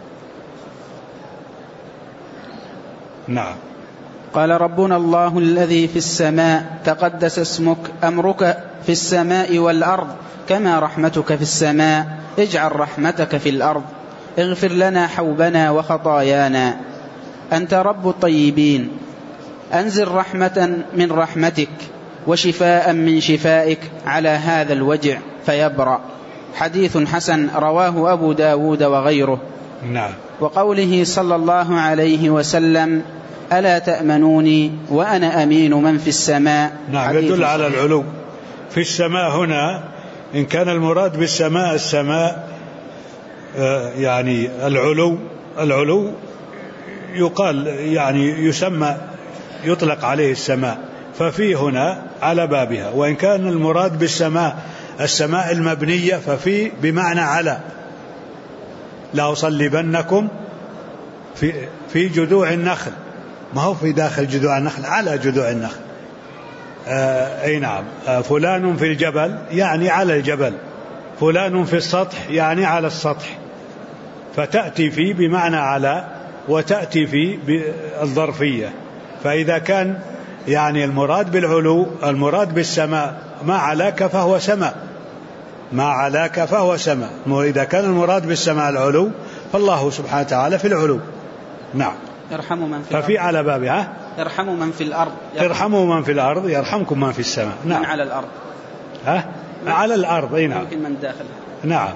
نعم. قال ربنا الله الذي في السماء تقدس اسمك أمرك في السماء والأرض كما رحمتك في السماء اجعل رحمتك في الأرض اغفر لنا حوبنا وخطايانا أنت رب الطيبين أنزل رحمة من رحمتك وشفاء من شفائك على هذا الوجع فيبرأ. حديث حسن رواه أبو داود وغيره. نعم. وقوله صلى الله عليه وسلم ألا تأمنوني وأنا أمين من في السماء. نعم. يدل على العلو في السماء هنا. إن كان المراد بالسماء السماء يعني العلو يقال يعني يسمى يطلق عليه السماء، ففي هنا على بابها. وإن كان المراد بالسماء السماء المبنية ففي بمعنى على. لا أصلبنكم في جذوع النخل، ما هو في داخل جذوع النخل، على جذوع النخل. أي نعم. فلان في الجبل يعني على الجبل، فلان في السطح يعني على السطح، فتأتي في بمعنى على، وتأتي في بالظرفية. فإذا كان يعني المراد بالعلو، المراد بالسماء ما علاك فهو سماء، ما علاك فهو سماء. وإذا كان المراد بالسماء العلو فالله سبحانه وتعالى في العلو. نعم. يرحم من في ففي على بابها يرحم من في الأرض، ارحموا من في الأرض يرحمكم من في السماء. نعم. من على الأرض، على الأرض. أي نعم. ممكن من داخل. نعم.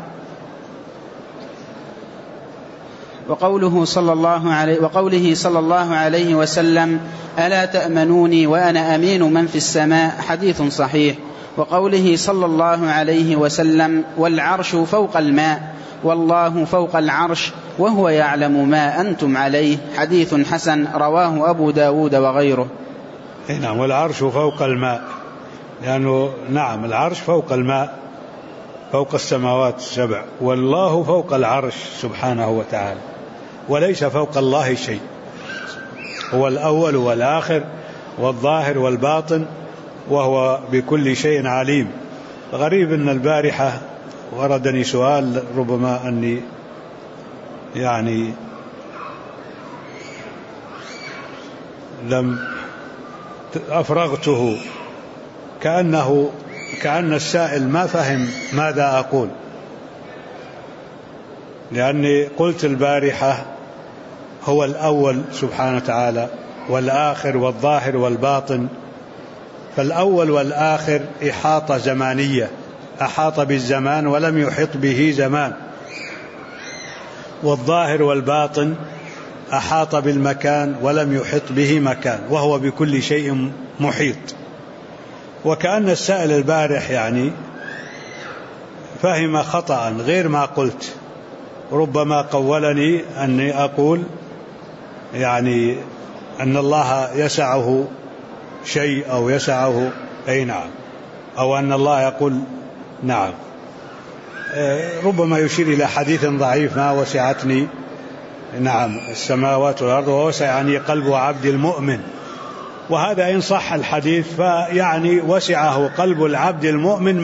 وقوله صلى الله عليه وسلم: ألا تأمنوني وأنا أمين من في السماء، حديث صحيح. وقوله صلى الله عليه وسلم: والعرش فوق الماء والله فوق العرش وهو يعلم ما أنتم عليه، حديث حسن، رواه أبو داود وغيره. نعم. والعرش فوق الماء، لأنه نعم العرش فوق الماء، فوق السماوات السبع، والله فوق العرش سبحانه وتعالى، وليس فوق الله شيء. هو الأول والآخر والظاهر والباطن، وهو بكل شيء عليم. غريب أن البارحة وردني سؤال، ربما أني يعني لم أفرغته، كأن السائل ما فهم ماذا أقول، لأني قلت البارحة هو الأول سبحانه وتعالى والآخر والظاهر والباطن. فالأول والآخر إحاطة زمانية، أحاط بالزمان ولم يحط به زمان. والظاهر والباطن أحاط بالمكان ولم يحط به مكان، وهو بكل شيء محيط. وكأن السائل البارح يعني فهم خطأ غير ما قلت، ربما قولني أني أقول يعني أن الله يسعه شيء أو يسعه، أي نعم، أو أن الله يقول نعم. ربما يشير إلى حديث ضعيف: ما وسعتني نعم السماوات والأرض ووسعني قلب عبد المؤمن. وهذا إن صح الحديث فيعني وسعه قلب العبد المؤمن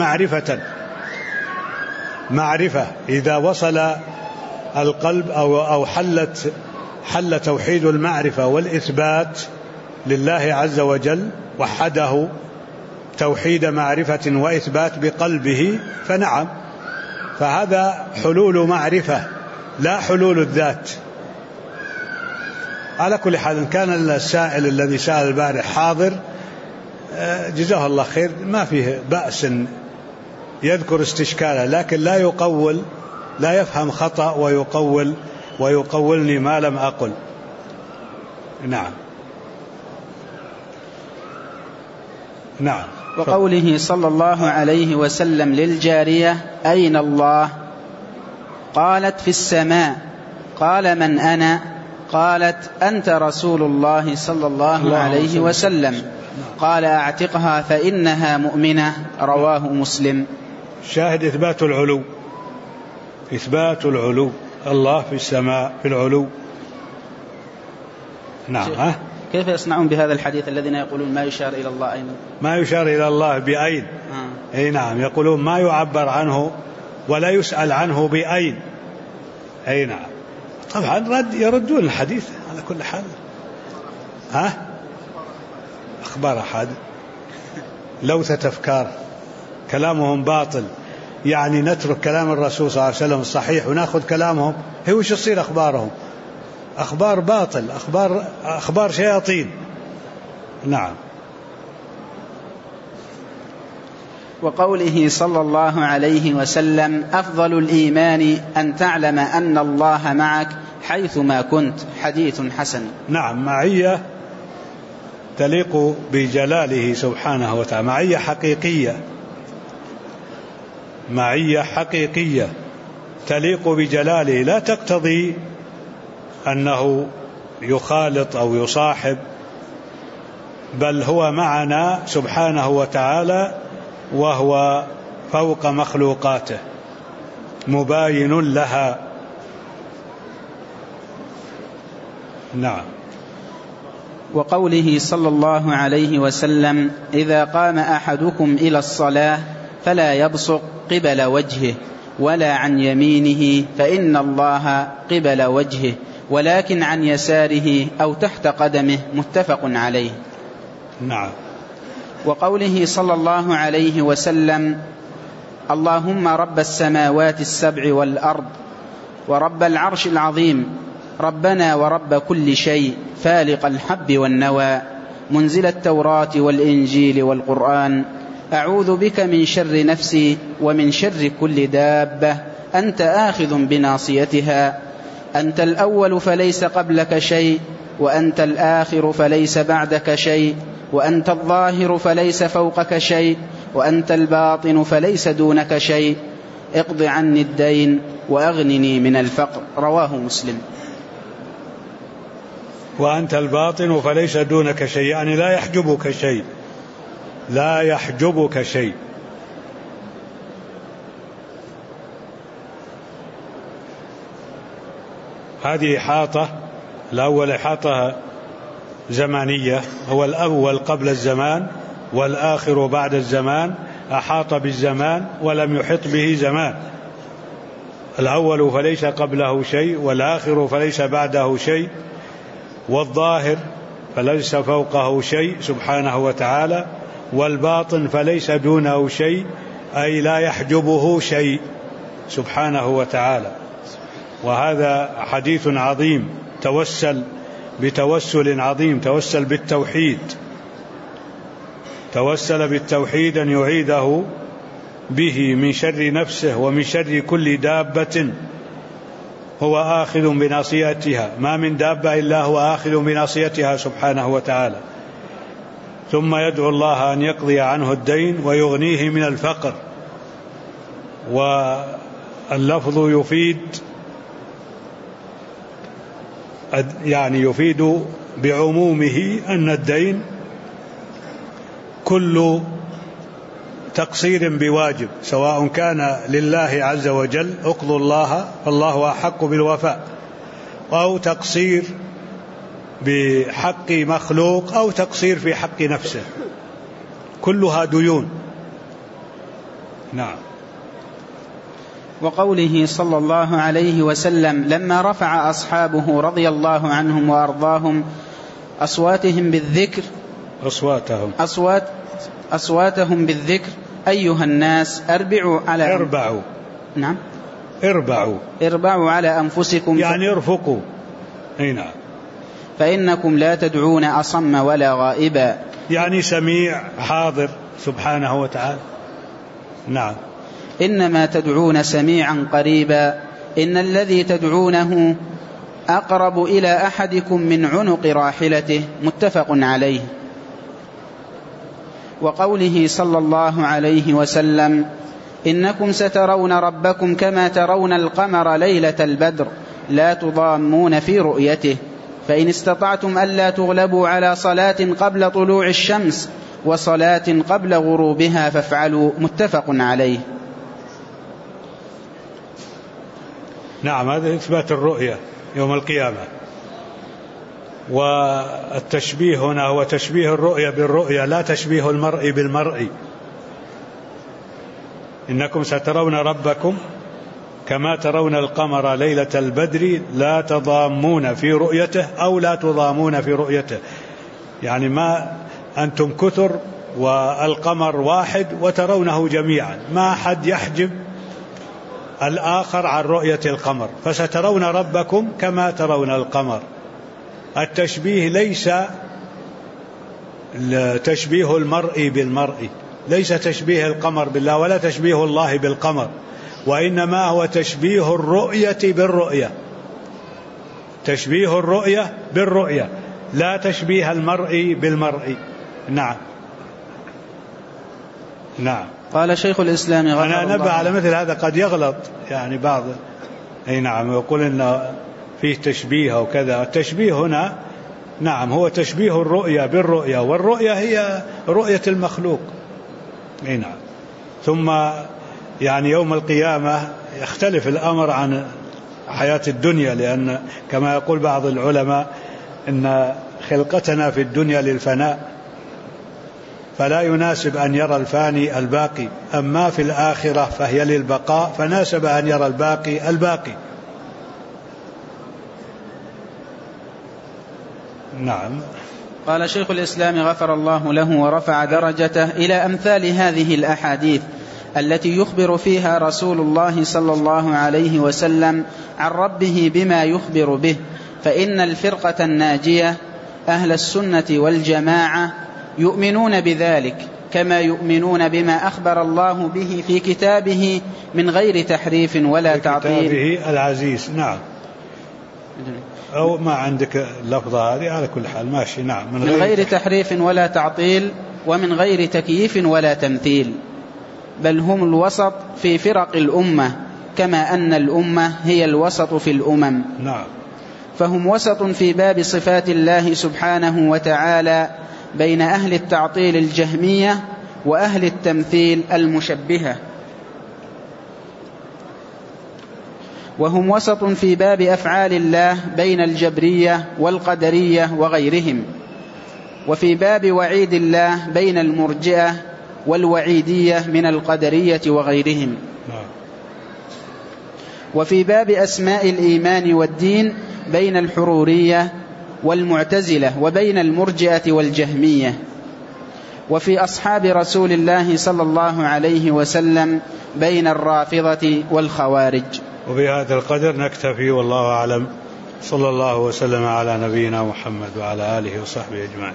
معرفة. إذا وصل القلب أو حل توحيد المعرفة والإثبات لله عز وجل، وحده توحيد معرفة وإثبات بقلبه، فنعم، فهذا حلول معرفة لا حلول الذات. على كل حال، كان السائل الذي سأل البارح حاضر جزاه الله خير، ما فيه بأس يذكر استشكاله، لكن لا يقول، لا يفهم خطأ ويقولني ما لم أقل. نعم. نعم. وقوله صلى الله عليه وسلم للجارية: أين الله؟ قالت: في السماء. قال: من أنا؟ قالت: أنت رسول الله صلى الله عليه وسلم. قال: أعتقها فإنها مؤمنة، رواه مسلم. شاهد إثبات العلو، إثبات العلو، الله في السماء في العلو. نعم. كيف يصنعون بهذا الحديث الذين يقولون ما يشار إلى الله أين؟ ما يشار إلى الله بأين. أي نعم، يقولون ما يعبر عنه ولا يسأل عنه بأين. أي نعم. طبعا يردون الحديث على كل حال. أخبار أحد لوثة أفكار، كلامهم باطل. يعني نترك كلام الرسول صلى الله عليه وسلم الصحيح ونأخذ كلامهم، هي وش يصير أخبارهم؟ أخبار باطل، أخبار شياطين. نعم. وقوله صلى الله عليه وسلم: أفضل الإيمان أن تعلم أن الله معك حيثما كنت، حديث حسن. نعم. معية تليق بجلاله سبحانه وتعالى، معية حقيقية، معية حقيقية تليق بجلاله، لا تقتضي أنه يخالط أو يصاحب، بل هو معنا سبحانه وتعالى، وهو فوق مخلوقاته مباين لها. نعم. وقوله صلى الله عليه وسلم: إذا قام أحدكم إلى الصلاة فلا يبصق قبل وجهه ولا عن يمينه فإن الله قبل وجهه، ولكن عن يساره أو تحت قدمه. متفق عليه. نعم. وقوله صلى الله عليه وسلم: اللهم رب السماوات السبع والأرض ورب العرش العظيم، ربنا ورب كل شيء، فالق الحب والنوى، منزل التوراة والإنجيل والقرآن، أعوذ بك من شر نفسي ومن شر كل دابة، أنت آخذ بناصيتها، أنت الأول فليس قبلك شيء، وأنت الآخر فليس بعدك شيء، وأنت الظاهر فليس فوقك شيء، وأنت الباطن فليس دونك شيء، اقض عني الدين وأغنني من الفقر. رواه مسلم. وأنت الباطن فليس دونك شيء، يعني لا يحجبك شيء، لا يحجبك شيء. هذه إحاطة، الأول إحاطة زمانية، هو الأول قبل الزمان والآخر بعد الزمان، أحاط بالزمان ولم يحط به زمان. الأول فليس قبله شيء، والآخر فليس بعده شيء، والظاهر فليس فوقه شيء سبحانه وتعالى، والباطن فليس دونه شيء، أي لا يحجبه شيء سبحانه وتعالى. وهذا حديث عظيم، توسل بتوسل عظيم، توسل بالتوحيد، توسل بالتوحيد أن يعيده به من شر نفسه ومن شر كل دابة هو آخذ بناصيتها، ما من دابة إلا هو آخذ بناصيتها سبحانه وتعالى. ثم يدعو الله أن يقضي عنه الدين ويغنيه من الفقر. واللفظ يفيد، يعني يفيد بعمومه أن الدين كل تقصير بواجب، سواء كان لله عز وجل اقضوا الله فالله أحق بالوفاء، أو تقصير بحق مخلوق، أو تقصير في حق نفسه، كلها ديون. نعم. وقوله صلى الله عليه وسلم: لما رفع أصحابه رضي الله عنهم وأرضاهم أصواتهم بالذكر أيها الناس اربعوا على أنفسكم، يعني ارفقوا. نعم. فإنكم لا تدعون أصم ولا غائبا، يعني سميع حاضر سبحانه وتعالى. نعم. إنما تدعون سميعا قريبا، إن الذي تدعونه أقرب إلى أحدكم من عنق راحلته. متفق عليه. وقوله صلى الله عليه وسلم: إنكم سترون ربكم كما ترون القمر ليلة البدر لا تضامون في رؤيته، فإن استطعتم ألا تغلبوا على صلاة قبل طلوع الشمس وصلاة قبل غروبها فافعلوا. متفق عليه. نعم. هذا إثبات الرؤية يوم القيامة. والتشبيه هنا هو تشبيه الرؤية بالرؤية، لا تشبيه المرء بالمرء. إنكم سترون ربكم كما ترون القمر ليلة البدر لا تضامون في رؤيته أو لا تضامون في رؤيته، يعني ما أنتم كثر والقمر واحد وترونه جميعا، ما أحد يحجب الآخر عن رؤية القمر، فسترون ربكم كما ترون القمر. التشبيه ليس تشبيه المرء بالمرء، ليس تشبيه القمر بالله ولا تشبيه الله بالقمر، وإنما هو تشبيه الرؤية بالرؤية، تشبيه الرؤية بالرؤية، لا تشبيه المرء بالمرء. نعم. نعم. قال شيخ الإسلام أنا نبه على مثل هذا قد يغلط يعني بعض، أي نعم، يقول إن فيه تشبيه أو كذا. التشبيه هنا نعم هو تشبيه الرؤية بالرؤية، والرؤية هي رؤية المخلوق. أي نعم. ثم يعني يوم القيامة يختلف الأمر عن حياة الدنيا، لأن كما يقول بعض العلماء إن خلقتنا في الدنيا للفناء، فلا يناسب أن يرى الفاني الباقي، أما في الآخرة فهي للبقاء، فناسب أن يرى الباقي الباقي. نعم. قال شيخ الإسلام غفر الله له ورفع درجته إلى أمثال هذه الأحاديث التي يخبر فيها رسول الله صلى الله عليه وسلم عن ربه بما يخبر به، فإن الفرقة الناجية أهل السنة والجماعة يؤمنون بذلك كما يؤمنون بما أخبر الله به في كتابه من غير تحريف ولا تعطيل. كتابه العزيز. نعم. أو ما عندك اللفظة هذه على كل حال ماشي. نعم. من غير تحريف ولا تعطيل ومن غير تكييف ولا تمثيل، بل هم الوسط في فرق الأمة كما أن الأمة هي الوسط في الأمم. نعم. فهم وسط في باب صفات الله سبحانه وتعالى بين أهل التعطيل الجهمية وأهل التمثيل المشبهة، وهم وسط في باب أفعال الله بين الجبرية والقدرية وغيرهم، وفي باب وعيد الله بين المرجئة والوعيدية من القدرية وغيرهم، وفي باب أسماء الإيمان والدين بين الحرورية والمعتزلة وبين المرجئة والجهمية، وفي أصحاب رسول الله صلى الله عليه وسلم بين الرافضة والخوارج. وبهذا القدر نكتفي، والله أعلم. صلى الله وسلم على نبينا محمد وعلى آله وصحبه أجمعين.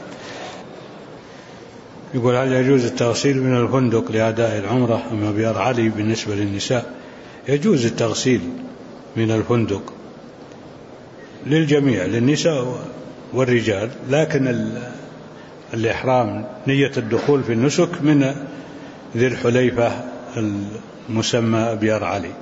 يقول: هل يجوز التغسيل من الفندق لأداء العمرة أم أبيار علي بالنسبة للنساء؟ يجوز التغسيل من الفندق للجميع، للنساء والرجال، لكن الإحرام نية الدخول في النسك من ذي الحليفة المسمى أبيار علي.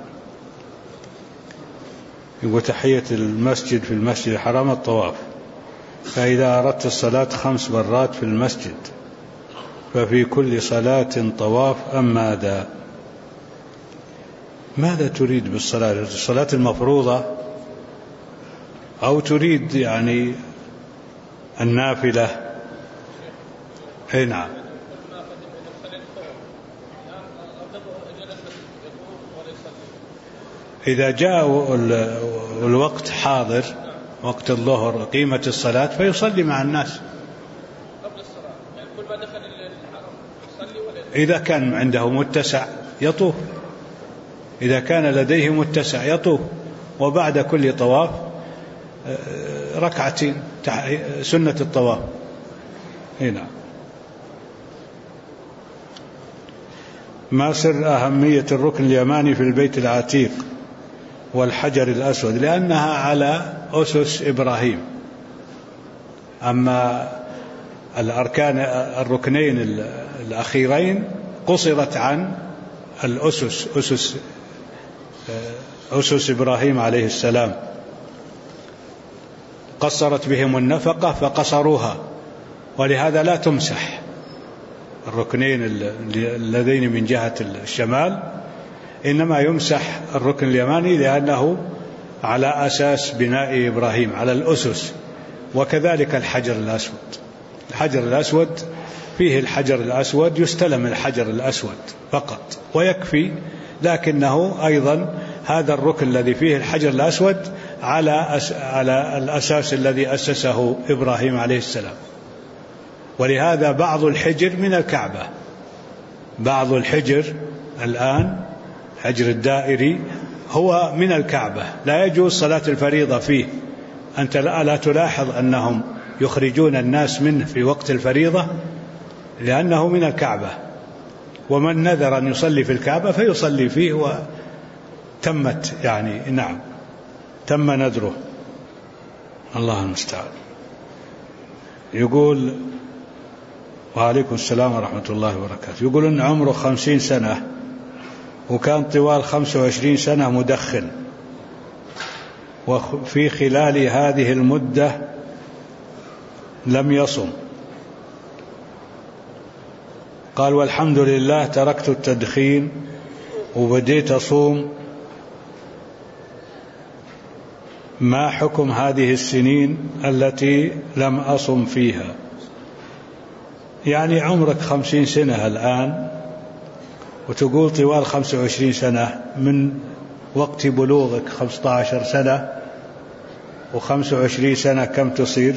يقول: تحية المسجد في المسجد الحرام الطواف، فإذا أردت الصلاة 5 مرات في المسجد ففي كل صلاة طواف أم ماذا؟ ماذا تريد بالصلاة؟ الصلاة المفروضة أو تريد يعني النافلة؟ نعم. إذا جاء الوقت حاضر، وقت الظهر قيمة الصلاة، فيصلي مع الناس. إذا كان عنده متسع يطوف، إذا كان لديه متسع يطوف، وبعد كل طواف ركعتين سنة الطواف. هنا ما سر أهمية الركن اليماني في البيت العتيق والحجر الأسود؟ لأنها على أسس إبراهيم. أما الأركان الركنين الأخيرين قصرت عن الأسس، أسس إبراهيم عليه السلام، قصرت بهم النفقة فقصروها، ولهذا لا تمسح الركنين اللذين من جهة الشمال، إنما يمسح الركن اليماني لأنه على أساس بناء إبراهيم، على الأسس. وكذلك الحجر الأسود، الحجر الأسود فيه الحجر الأسود، يستلم الحجر الأسود فقط ويكفي، لكنه أيضا هذا الركن الذي فيه الحجر الأسود على الأساس الذي أسسه إبراهيم عليه السلام. ولهذا بعض الحجر من الكعبة، بعض الحجر الآن حجر الدائري هو من الكعبة، لا يجوز صلاة الفريضة فيه. أنت لا تلاحظ أنهم يخرجون الناس منه في وقت الفريضة لأنه من الكعبة، ومن نذر أن يصلي في الكعبة فيصلي فيه وتمت يعني نعم تم نذره. الله المستعان. يقول: وعليكم السلام ورحمة الله وبركاته. يقول إن عمره 50 سنة وكان طوال 25 سنة مدخن، وفي خلال هذه المدة لم يصم. قال: والحمد لله تركت التدخين وبديت أصوم ما حكم هذه السنين التي لم أصم فيها؟ يعني عمرك 50 سنة الآن، وتقول طوال 25 سنة من وقت بلوغك 15 سنة، و25 سنة كم تصير؟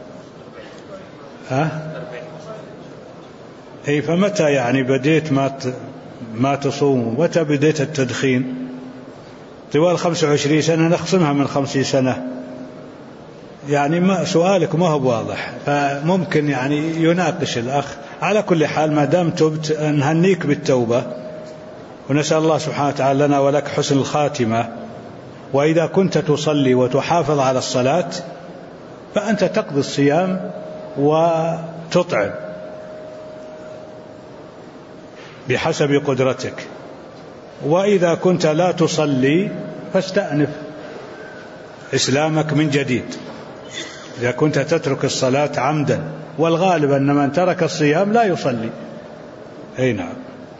أي فمتى يعني بديت ما تصوم؟ متى بديت التدخين؟ طوال 25 سنة نخصمها من 50 سنة، يعني ما سؤالك ما هو واضح، فممكن يعني يناقش الأخ. على كل حال ما دام تبت نهنيك بالتوبة، ونسأل الله سبحانه وتعالى لنا ولك حسن الخاتمة. وإذا كنت تصلي وتحافظ على الصلاة فأنت تقضي الصيام وتطعم بحسب قدرتك. وإذا كنت لا تصلي فاستأنف إسلامك من جديد إذا كنت تترك الصلاة عمدا، والغالب أن من ترك الصيام لا يصلي. أي نعم،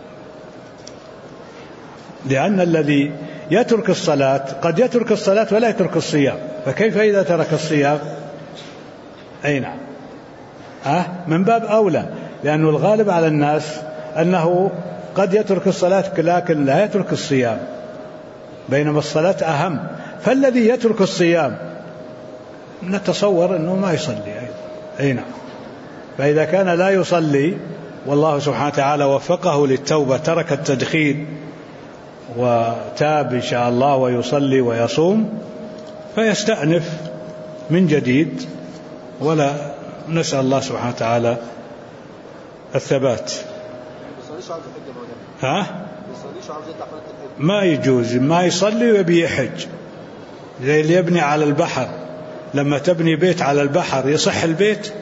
لأن الذي يترك الصلاة قد يترك الصلاة ولا يترك الصيام، فكيف إذا ترك الصيام؟ أي نعم، من باب أولى، لأنه الغالب على الناس أنه قد يترك الصلاة لكن لا يترك الصيام، بينما الصلاة أهم. فالذي يترك الصيام نتصور أنه ما يصلي أي نعم. فإذا كان لا يصلي والله سبحانه وتعالى وفقه للتوبة، ترك التدخين وتاب إن شاء الله ويصلي ويصوم، فيستأنف من جديد، ولا نسأل الله سبحانه وتعالى الثبات. ما يجوز، ما يصلي ويبي يحج، زي اللي يبني على البحر. لما تبني بيت على البحر يصح البيت؟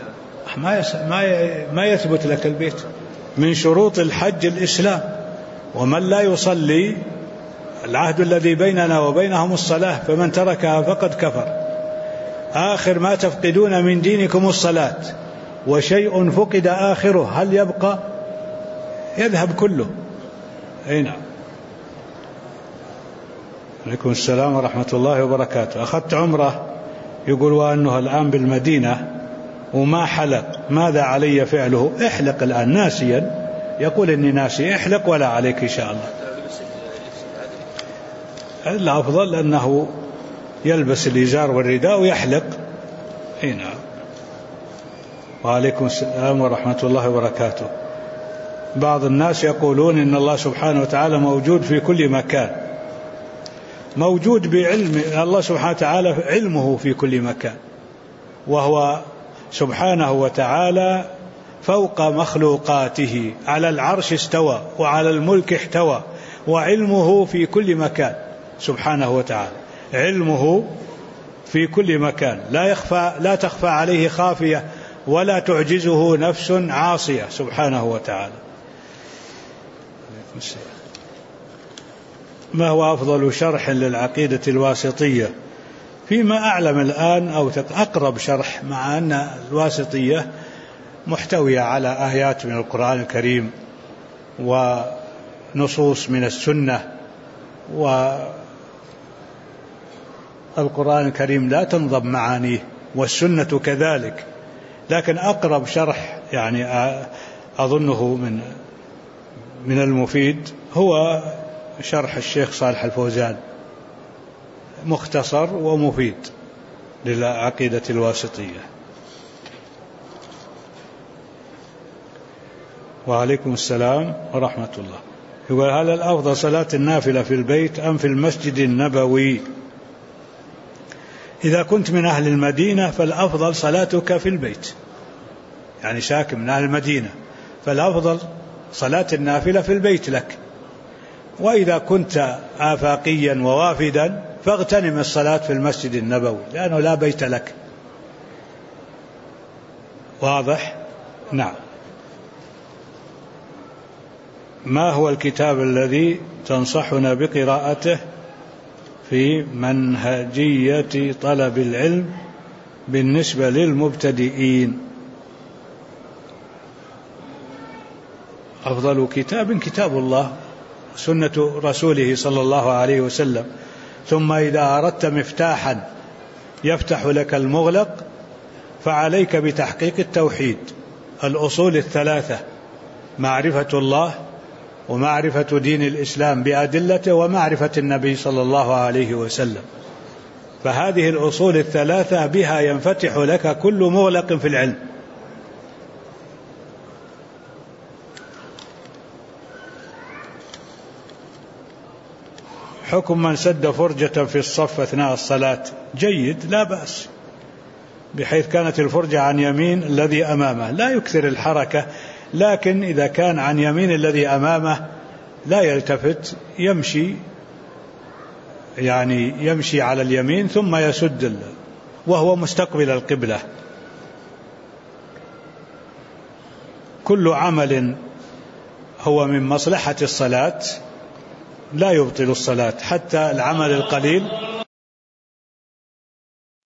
ما يثبت لك البيت. من شروط الحج الإسلام، ومن لا يصلي العهد الذي بيننا وبينهم الصلاة، فمن تركها فقد كفر. آخر ما تفقدون من دينكم الصلاة، وشيء فقد آخره هل يبقى؟ يذهب كله. أي نعم. عليكم السلام ورحمة الله وبركاته. أخذت عمره، يقول وأنه الآن بالمدينة وما حلق، ماذا علي فعله؟ احلق الآن ناسيا، يقول إني ناسي، احلق ولا عليك إن شاء الله. الأفضل أنه يلبس الإزار والرداء ويحلق. أي نعم. وعليكم السلام ورحمة الله وبركاته. بعض الناس يقولون إن الله سبحانه وتعالى موجود في كل مكان. موجود بعلم الله سبحانه وتعالى، علمه في كل مكان، وهو سبحانه وتعالى فوق مخلوقاته، على العرش استوى وعلى الملك احتوى، وعلمه في كل مكان سبحانه وتعالى. علمه في كل مكان، لا تخفى عليه خافية ولا تعجزه نفس عاصية سبحانه وتعالى. ما هو أفضل شرح للعقيدة الواسطية؟ فيما أعلم الآن أو أقرب شرح، مع أن الواسطية محتوية على آيات من القرآن الكريم ونصوص من السنة، والقرآن الكريم لا تنضب معانيه، والسنة كذلك. لكن أقرب شرح يعني أظنه من المفيد هو شرح الشيخ صالح الفوزان، مختصر ومفيد للعقيدة الواسطية. وعليكم السلام ورحمة الله. يقول هل الأفضل صلاة النافلة في البيت أم في المسجد النبوي؟ إذا كنت من أهل المدينة فالأفضل صلاتك في البيت، يعني ساكن من أهل المدينة، فالأفضل صلاة النافلة في البيت لك. وإذا كنت آفاقيا ووافدا فاغتنم الصلاة في المسجد النبوي، لأنه لا بيت لك. واضح؟ نعم. ما هو الكتاب الذي تنصحنا بقراءته في منهجية طلب العلم بالنسبة للمبتدئين؟ أفضل كتاب كتاب الله، سنة رسوله صلى الله عليه وسلم، ثم إذا أردت مفتاحا يفتح لك المغلق فعليك بتحقيق التوحيد. الأصول الثلاثة: معرفة الله، ومعرفة دين الإسلام بأدلته، ومعرفة النبي صلى الله عليه وسلم. فهذه الأصول الثلاثة بها ينفتح لك كل مغلق في العلم. حكم من سد فرجة في الصف أثناء الصلاة: جيد، لا بأس، بحيث كانت الفرجة عن يمين الذي أمامه لا يكثر الحركة، لكن إذا كان عن يمين الذي أمامه لا يلتفت، يمشي على اليمين ثم يسد وهو مستقبل القبلة. كل عمل هو من مصلحة الصلاة لا يبطل الصلاة، حتى العمل القليل